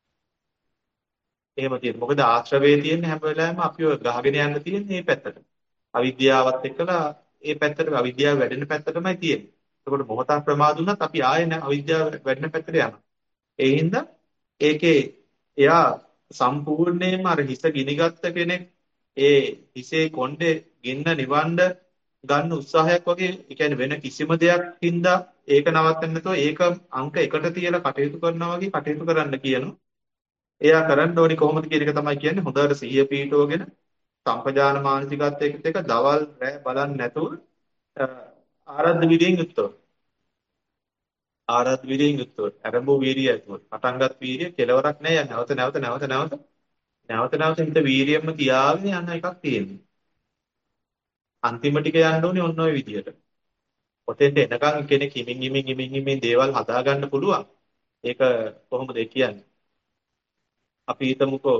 එහෙම තියෙනවා. මොකද ආශ්‍රවයේ තියෙන හැම වෙලාවෙම අපිව ගහගෙන යන්න තියෙන්නේ මේ පැත්තට. අවිද්‍යාවත් එක්කලා මේ පැත්තට අවිද්‍යාව වැඩෙන පැත්තටමයි තියෙන්නේ. එතකොට මොහොතක් ප්‍රමාද වුණත් අපි ආයෙ නෑ අවිද්‍යාව වැඩෙන පැත්තට යනවා. ඒ හින්දා ඒකේ එයා සම්පූර්ණයෙන්ම අර හිස ගිනිගත්ත කෙනෙක් ඒ හිසේ කොණ්ඩේ ගින්න නිවන්න ගන්න උත්සාහයක් වගේ ඒ කියන්නේ වෙන කිසිම දෙයක් හින්දා ඒක නවත්තන්න නැතුව ඒක අංක එකට තියලා කටයුතු කරනවා වගේ කටයුතු කරන්න කියනවා. එයා කරන්න ඕනි කොහොමද කියන එක තමයි කියන්නේ හොඳට සිහිය පිහිටවගෙන සම්පජාන මානසිකත්වයකට එක දවල් රැ බලන්නේ නැතුව අ, ආරද්ධ විරියෙන් යුක්තව ආරද්ධ විරියෙන් යුක්තව අරඹෝ වීරිය ඇතුව පටන්ගත් වීරිය කෙලවරක් නැහැ නැවත නැවත නැවත නැවත නැවත නැවත හිත වීරියෙන්ම තියාගෙන යන එකක් තියෙනවා. අන්තිම ටික යන්න ඕනේ ඔන්න ඔය විදිහට. ඔතෙන්ට එනකන් කෙනෙක් හිමින් හිමින් හිමින් හිමින් දේවල් හදා ගන්න පුළුවන්. ඒක කොහොමද ඒ කියන්නේ? අපි හිතමුකෝ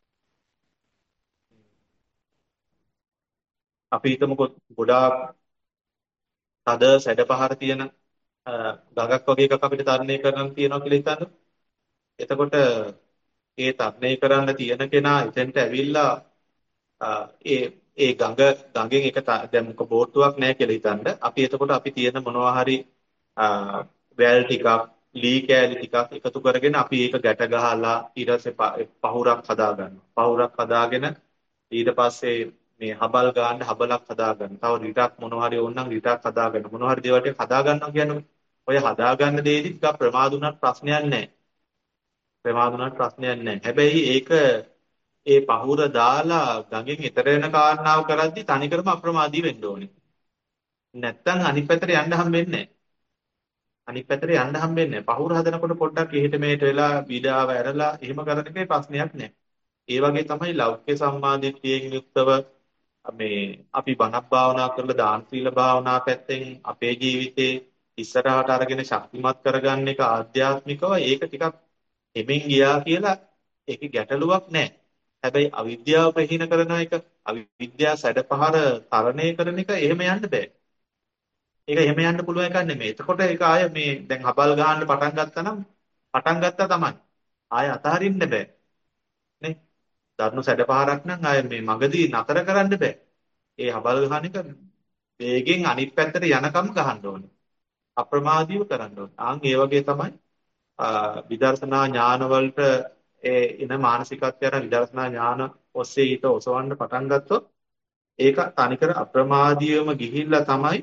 අපි හිතමුකෝ ගොඩාක් තද සැඩපහර තියෙන අ, ගඟක් වගේ එකක් අපිට තරණය කරන්න තියෙනවා කියලා හිතන්න. එතකොට ඒ තරණය කරන්න තියෙන කෙනා එතෙන්ට ඇවිල්ලා අ, ඒ ඒ ගඟ ගඟෙන් එක ත- දැන් මොක බෝට්ටුවක් නැහැ කියලා හිතන්න. අපි එතකොට අපි තියෙන මොනවා හරි අ, වැල් ටිකක් ලී කෑලි ටිකක් එකතු කරගෙන අපි ඒක ගැට ගහලා ඊට පස්සේ ප- පහුරක් හදා ගන්නවා. පහුරක් හදාගෙන ඊට පස්සේ මේ හබල් ගන්න හබලක් හදා ගන්න. තව රිටක් මොනවා හරි ඕනනම් රිටක් හදා ගන්න. මොනවා හරි දේවල් ටික හදා ගන්නවා කියන්නේ ඔය හදා ගන්න දේදි ටිකක් ප්‍රමාද වුණත් ප්‍රශ්නයක් නැහැ. ප්‍රමාද වුණත් ප්‍රශ්නයක් නැහැ. හැබැයි ඒක ඒ පහුර දාලා ගඟෙන් එතර වෙන කාරණාව කරද්දි තනිකරම අප්‍රමාදී වෙන්න ඕනේ. නැත්තම් අනිත් පැත්තට යන්න හම්බෙන්නේ නැහැ. අනිත් පැත්තට යන්න හම්බෙන්නේ නැහැ. පහුර හදනකොට පොඩ්ඩක් එහෙට මෙහෙට වෙලා විඩාව ඇරලා එහෙම කරන එකේ ප්‍රශ්නයක් නැහැ. ඒ වගේ තමයි ලෞකික සම්මාදිට්ඨියෙන් යුක්තව මේ අපි බණක් භාවනා කරලා දාන සීල භාවනා පැත්තෙන් අපේ ජීවිතේ ඉස්සරහට අරගෙන ශක්තිමත් කරගන්න එක ආධ්‍යාත්මිකව ඒක ටිකක් එමින් ගියා කියලා ඒකේ ගැටලුවක් නැහැ. හැබැයි අවිද්‍යාව ප්‍රහීන කරන එක අවිද්‍යාව සැඩපහර තරණය කරන එක එහෙම යන්න බෑ. ඒක එහෙම යන්න පුළුවන් එකක් නෙමෙයි. එතකොට ඒක ආය මේ දැන් හබල් ගහන්න පටන් ගත්තා නම් පටන් ගත්තා තමයි. ආය අතහරින්න බෑ. නේ? දරුණු සැඩපහරක් නම් ආය මේ මගදී නතර කරන්න බෑ. ඒ හබල් ගහන එක වේගෙන් අනිත් පැත්තට යනකම් ගහන්න ඕනේ. අප්‍රමාදීව කරන්න ඕනේ. ආන් ඒ වගේ තමයි විදර්ශනා ඥාන වලට ඒ එන මානසිකත්වය අර විදර්ශනා ඥාන ඔස්සේ ඊට ඔසවන්න පටන් ගත්තොත් ඒක තනිකර අප්‍රමාදීවම ගිහිල්ලා තමයි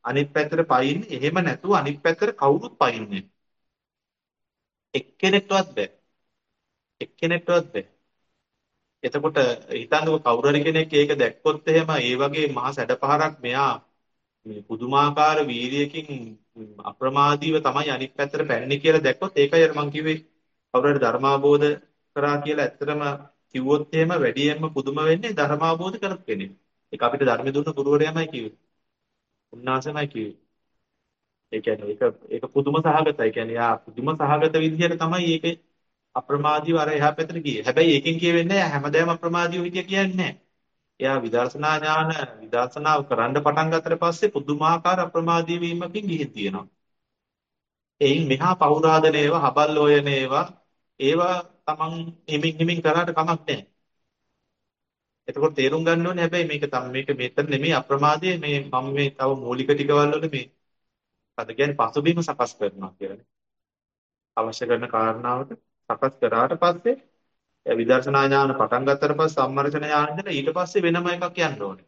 අනිත් පැත්තට පයින්නේ. එහෙම නැතුව අනිත් පැත්තට කවුරුත් පයින්නේ. එක්කෙනෙක්ටවත් බෑ. එක්කෙනෙක්ටවත් බෑ. එතකොට හිතන්නකො කවුරු හරි කෙනෙක් ඒක දැක්කොත් එහෙම ඒ වගේ මහා සැඩපහරක් මෙයා මේ පුදුමාකාර වීරියකින් අප්‍රමාදීව තමයි අනිත් පැත්තට පැන්නේ කියලා දැක්කොත් ඒකයි අර මං කිව්වේ කවුරු හරි ධර්මාබෝධ කරා කියලා ඇත්තටම කිව්වොත් එහෙම වැඩියෙන්ම පුදුම වෙන්නේ ධර්මාබෝධ කරපු කෙනෙක්. ඒක අපිට ධර්ම දුන්න ගුරුවරයාමයි කිව්වේ. උන්වහන්සේමයි කිව්වේ. ඒ කියන්නේ ඒක ඒක පුදුම සහගතයි. ඒ කියන්නේ යා පුදුම සහගත විදිහට තමයි ඒක අප්‍රමාදීව අර එහා පැත්තට ගියේ. හැබැයි ඒකෙන් කියවෙන්නේ නැහැ හැමදාම අප්‍රමාදීව හිටිය කියන්නේ නැහැ. එයා විදර්ශනා ඥාන විදර්ශනාව කරන්න පටන් ගත්තට පස්සේ පුදුමාකාර අප්‍රමාදී වීමකින් ගිහින් තියෙනවා. එයින් මෙහා පෞරාදන ඒවා, හබල් හොයන ඒවා, ඒවා තමන් හිමින් හිමින් කරාට කමක් නැහැ. එතකොට තේරුම් ගන්න ඕනේ හැබැයි මේක තම මේක මෙතන නෙමෙයි අප්‍රමාදයේ මේ මම මේ තව මූලික ටිකවල් වල මේ අද කියන්නේ පසුබිම සකස් කරනවා කියන්නේ. අවශ්‍ය කරන කාරණාවට සකස් කරාට පස්සේ එයා විදර්ශනා ඥාන පටන් ගත්තට පස්සේ සම්මර්ෂණ ඥාන ඉඳලා ඊට පස්සේ වෙනම එකක් යන්න ඕනේ.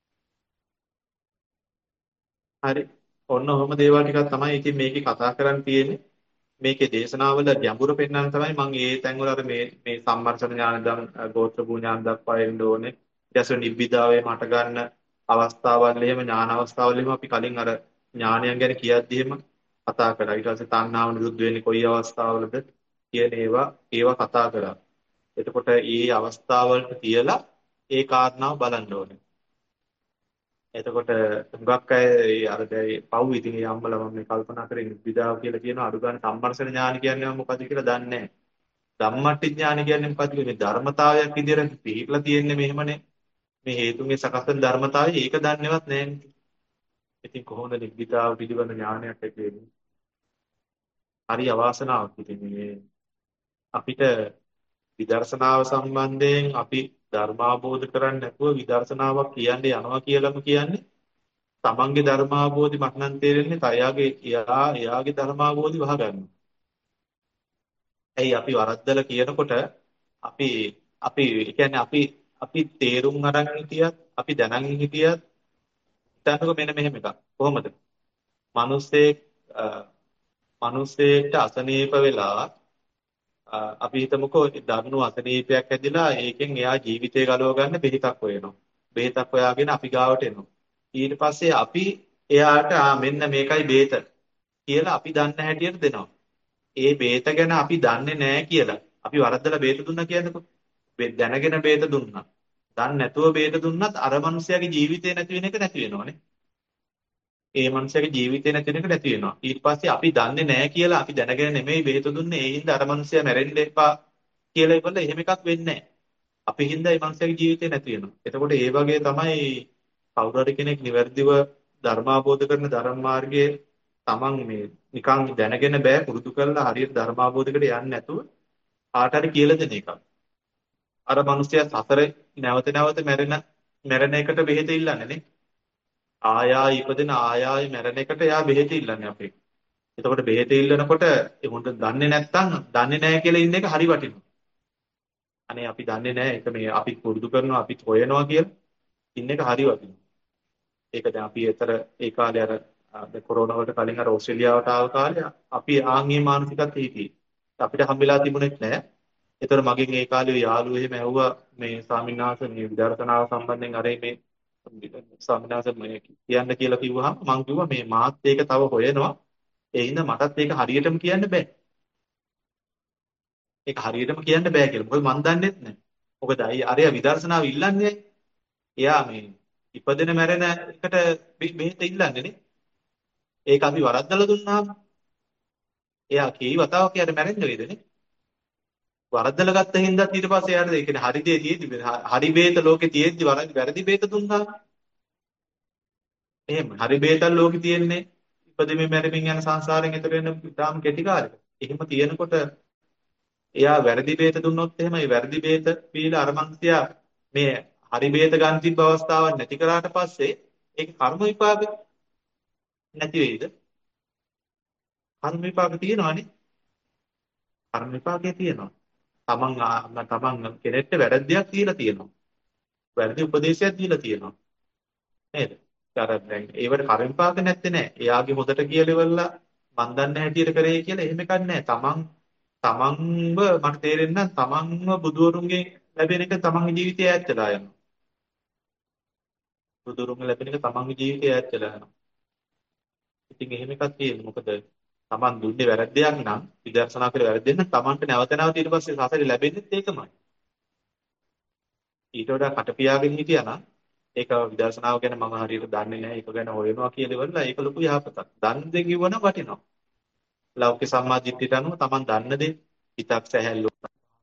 හරි. ඔන්න ඔහොම දේවල් ටිකක් තමයි ඉතින් මේකේ කතා කරන්න තියෙන්නේ. මේකේ දේශනාවල ගැඹුර පෙන්වන්න තමයි මම ඒ තැන්වල අර මේ මේ සම්මර්ෂණ ඥාන දම් ගෝත්‍ර භූ ඥාන දක්වා එන්න ඕනේ. ඊට පස්සේ නිබ්බිදාවේ මට ගන්න අවස්ථාවල් එහෙම ඥාන අවස්ථාවල් එහෙම අපි කලින් අර ඥානයන් ගැන කියද්දි එහෙම කතා කරා. ඊට පස්සේ තණ්හාව නිරුද්ධ වෙන්නේ කොයි අවස්ථාවලද කියන ඒවා ඒවා කතා කරා. එතකොට මේ අවස්ථාවලට තියලා ඒ කාරණාව බලන්න ඕනේ. එතකොට හුඟක් අය ඒ අර දැයි පව් ඉතින් ඒ අම්මලා මම මේ කල්පනා කරේ විදාව කියලා කියන අඩු ගන්න සම්මර්ෂණ ඥාන කියන්නේ මොකද්ද කියලා දන්නේ නැහැ. ධම්මට්ටි ඥාන කියන්නේ මොකද්ද මේ ධර්මතාවයක් විදිහට පිළිලා තියෙන්නේ මෙහෙමනේ. මේ හේතුන්ගේ සකස් වෙන ධර්මතාවය ඒක දන්නේවත් නැහැ. ඉතින් කොහොමද නිබ්බිදාව පිළිබඳ ඥානයක් ඇතිවෙන්නේ? හරි අවාසනාවක් ඉතින් මේ අපිට විදර්ශනාව සම්බන්ධයෙන් අපි ධර්මාබෝධ කරන්නේ නැතුව විදර්ශනාවක් කියන්නේ යනවා කියලාම කියන්නේ තමන්ගේ ධර්මාබෝධි මට නම් තේරෙන්නේ තයාගේ එයා එයාගේ ධර්මාබෝධි වහගන්නවා. ඇයි අපි වරද්දලා කියනකොට අපි අපි කියන්නේ අපි අපි තේරුම් අරන් හිටියත් අපි දැනන් හිටියත් හිතන්නකො මෙන්න මෙහෙම එකක්. කොහොමද? මිනිස්සෙක් මිනිස්සෙක්ට අසනීප වෙලා අපි හිතමුකෝ දරුණු අසනීපයක් ඇදිලා ඒකෙන් එයා ජීවිතය ගලව ගන්න බෙහෙතක් හොයනවා. බෙහෙතක් හොයාගෙන අපි ගාවට එනවා. ඊට පස්සේ අපි එයාට මෙන්න මේකයි බෙහෙත කියලා අපි දන්න හැටියට දෙනවා. ඒ බෙහෙත ගැන අපි දන්නේ නැහැ කියලා. අපි වරද්දලා බෙහෙත දුන්නා කියන්නකෝ. දැනගෙන බෙහෙත දුන්නා. දන්නේ නැතුව බෙහෙත දුන්නත් අර මනුස්සයාගේ ජීවිතේ නැති වෙන එක නැති වෙනවනේ. ඒ මනුස්සයාගේ ජීවිතේ නැති වෙන එක නැති වෙනවා. ඊට පස්සේ අපි දන්නේ නැහැ කියලා අපි දැනගෙන නෙමෙයි බෙහෙත දුන්නේ. ඒ හින්දා අර මනුස්සයා මැරෙන්න එපා කියලා ඉවල එහෙම එකක් වෙන්නේ නැහැ. අපි හින්දා ඒ මනුස්සයාගේ ජීවිතේ නැති වෙනවා. එතකොට ඒ වගේ තමයි කවුරු හරි කෙනෙක් නිවැරදිව ධර්මාබෝධ කරන ධර්ම මාර්ගයේ තමන් මේ නිකන් දැනගෙන බෑ පුරුදු කරලා හරියට ධර්මාබෝධයකට යන්නේ නැතුව කාට හරි කියලා දෙන එකක්. අර මනුස්සයා සසරේ නැවත නැවත මැරෙන මැරෙන එකට බෙහෙත ඉල්ලන්නේ නේ. ආයා ඉපදෙන ආයායි මැරෙන එකට එයා බෙහෙත ඉල්ලන්නේ අපේ. එතකොට බෙහෙත ඉල්ලනකොට ඒ හොඳ දන්නේ නැත්නම් දන්නේ නැහැ කියලා ඉන්න එක හරි වටිනවා. අනේ අපි දන්නේ නැහැ ඒක මේ අපි පුරුදු කරනවා අපි හොයනවා කියලා ඉන්න එක හරි වටිනවා. ඒක දැන් අපි ඒතර ඒ කාලේ අර දැන් කොරෝනා වලට කලින් අර ඕස්ට්‍රේලියාවට ආව කාලේ අපි ආන්ගේ මානසිකත්වයේ හිටියේ. අපිට හම්බෙලා තිබුණෙත් නැහැ. ඒතර මගෙන් ඒ කාලේ යාළුවෝ එහෙම ඇහුවා මේ ස්වාමීන් වහන්සේ මේ විදර්ශනාව සම්බන්ධයෙන් අර මේ ස්වාමීන් වහන්සේ මේ කියන්න කියලා කිව්වහම මම කිව්වා මේ මාත් ඒක තව හොයනවා. ඒ හින්දා මටත් ඒක හරියටම කියන්න බෑ. ඒක හරියටම කියන්න බෑ කියලා. මොකද මන් දන්නෙත් නැහැ. මොකද අරයා විදර්ශනාව ඉල්ලන්නේ එයා මේ ඉපදෙන මැරෙන එකට බෙහෙත ඉල්ලන්නේ නේ. ඒක අපි වරද්දලා දුන්නාම එයා කී වතාවක් යාට මැරෙන්න වේදනේ. වරද්දලා ගත්ත හින්දා ඊට පස්සේ යාට ඒ කියන්නේ හරි දේ තියෙද්දි හරි බේත ලෝකේ තියෙද්දි වැරදි බේත දුන්නා. එහෙම හරි බේතල් ලෝකේ තියෙන්නේ ඉපදෙමින් මැරෙමින් යන සංසාරයෙන් එතර වෙන ඉතාම කෙටි කාලෙක. එහෙම තියෙනකොට එයා වැරදි බේත දුන්නොත් එහෙම ඒ වැරදි බේත පීලා අර මංසියා මේ හරි බේත ගන්න තිබ්බ අවස්ථාවක් නැති කරාට පස්සේ ඒක කර්ම විපාක නැති වෙයිද? කර්ම විපාක තියෙනවානේ. කර්ම විපාකේ තියෙනවා. තමන් තමන් කෙනෙක්ට වැරද්දයක් දීලා තියෙනවා. වැරදි උපදේශයක් දීලා තියෙනවා. නේද? අර දැන් ඒවට කර්ම විපාක නැත්තේ නෑ. එයාගේ හොදට කියලෙවලා මන් දන්න හැටියට කරේ කියලා එහෙම එකක් නෑ. තමන් තමන්ව මට තේරෙන්නේ නම් තමන්ව බුදුවරුන්ගෙන් ලැබෙන එක තමන්ගේ ජීවිතය ඈත් වෙලා යනවා. බුදුවරුන්ගෙන් ලැබෙන එක තමන්ගේ ජීවිතය ඈත් වෙලා යනවා. ඉතින් එහෙම එකක් තියෙනවා. මොකද තමන් දුන්නේ වැරද්දයක් නම් විදර්ශනා කරේ වැරද්දෙන් නම් තමන්ට නැවත නැවත ඊට පස්සේ සසරේ ලැබෙන්නේ ඒකමයි. ඊට වඩා කට පියාගෙන හිටියා නම් ඒක විදර්ශනාව ගැන මම හරියට දන්නේ නැහැ. ඒක ගැන හොයනවා කියලා ඉවරලා ඒක ලොකු යහපතක්. දන් දෙ කිව්වනම් වටිනවා. ලෞකික සම්මාදිට්ඨියට අනුව තමන් දන්න දේ හිතක් සැහැල්ලු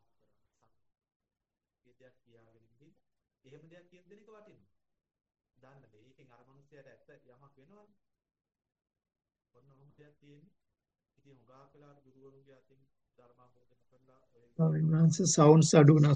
දෙයක් කියාගෙන ගිහින් එහෙම දෙයක් කියන දෙන එක වටිනවා. දන්න දේ. ඒකෙන් අර මනුස්සයාට ඇත්ත යමක් වෙනවනේ. ඔන්න ඔහොම දෙයක් තියෙන්නේ. ඉතින් උගාක් වෙලාවට ගුරුවරුන්ගේ අතින් ධර්මාභෝධන කරලා ඔය විදිහට ස්වාමීන් වහන්සේ සවුන්ඩ්ස් අඩු වෙනවා.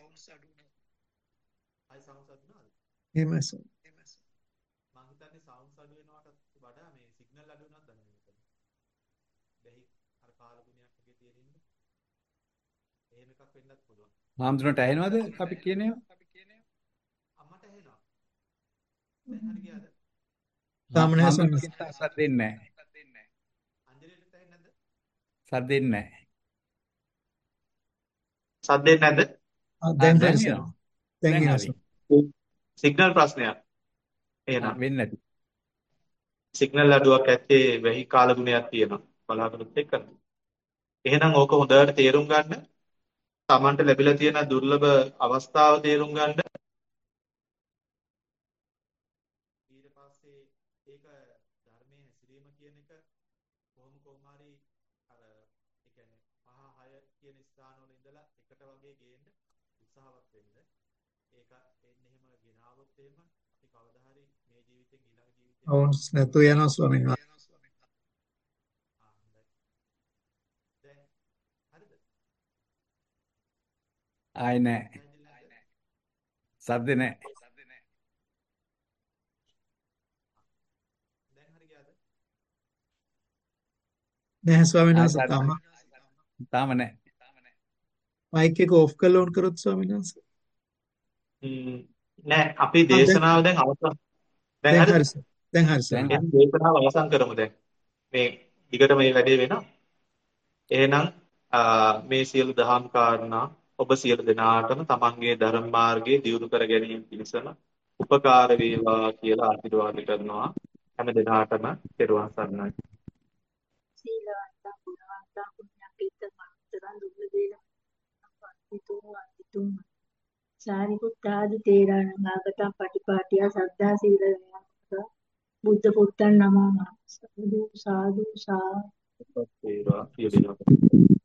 අය සවුන්ඩ්ස් අඩු නේද? එහෙමයි සර්. මම හිතන්නේ සවුන්ඩ්ස් අඩු වෙනවට වඩා මේ සිග්නල් අඩු වෙනවද දන්නේ නැහැ. බැහි අර කාලගුණයක් වගේ තියෙන ඉන්න. එහෙම එකක් වෙන්නත් පුළුවන්. හාමුදුරන්ට ඇහෙනවද අපි කියන ඒවා? අම්මට ඇහෙනවා. දැන් හරි ගියාද? තාම නැහැ හාමුදුරන් ස්වාමීන් කියන වහන්සේ. තාම සද්දෙන්නේ නැහැ. අංජලිට ඇහෙන්නේ නැද්ද? සද්දෙන්නේ නැහැ. සද්දෙන්නේ නැද්ද? ආ, ආ දැන් දැන් හරි සර්. එනවා. දැන් දැන් එනවා හරි. සර්. සිග්නල් ප්‍රශ්නයක්. ආ එහෙනම් වෙන්නේ නැති. සිග්නල් අඩුවක් ඇත්තේ වෙහි කාලගුණයක් තියෙනවා. බලාපොරොත්තු එක්ක. එහෙනම් ඕක හොඳට තේරුම් ගන්න. Tamanට ලැබිලා තියෙන දුර්ලභ අවස්ථාව තේරුම් ගන්න. ඊට පස්සේ ඒක ධර්මයේ හැසිරීම කියන එක කොහොම කොහොම හරි අර ඒ කියන්නේ පහ හය කියන ස්ථානවල ඉඳලා එකට වගේ ගේන්න උත්සාහවත් වෙන්න. ඒක එන්නේ එහෙම ගෙනාවොත් එහෙම අපි කවදා හරි මේ ජීවිතෙන් ඊළඟ ජීවිතෙට සවුන්ඩ්ස් නැතුව යනවා ස්වාමීන් වහන්සේ. ආ හොඳයි. දැන් හරිද? ආයි නැහැ. පැහැදිලි නැද්ද? සද්ද නැහැ. දැන් හරි ගියාද? නැහැ ස්වාමීන් ආයි වහන්සේ. සද්ද තාම තාම නැහැ. මයික් එක ඕෆ් කරලා ඔන් කරොත් ස්වාමීන් වහන්සේ. හ්ම් නෑ අපි ආ, දැන් දේශනාව දැන් අවසන් දැන් දැන් හරිද? හරි සර්. දැන් හරි සර්. දැන් එහෙනම් දේශනාව අවසන් කරමු දැන්. මේ ඊකට මේ වැඩේ වෙනවා. එහෙනම් ආ, මේ සියලු දහම් කාරණා ඔබ සියලු දෙනාටම තමන්ගේ ධර්ම මාර්ගයේ දියුණු කර ගැනීම පිණිසම උපකාර වේවා කියලා ආශිර්වාද කරනවා. හැම දිනාටම පෙරවන් සරණයි. සීලවන්තං ගුණවන්තං පුඤ්ඤකීර්තං මනුත්තරං දුර්ලභේන වන්දිතුං වන්දිතුං සාරිපුත්තාදි තේරණං ආගතං පටිපාටියා සද්ධා සීල බුද්ධ පුත්තං නමෝ සාදු සාදු සා ඒවා සියලු දෙනාට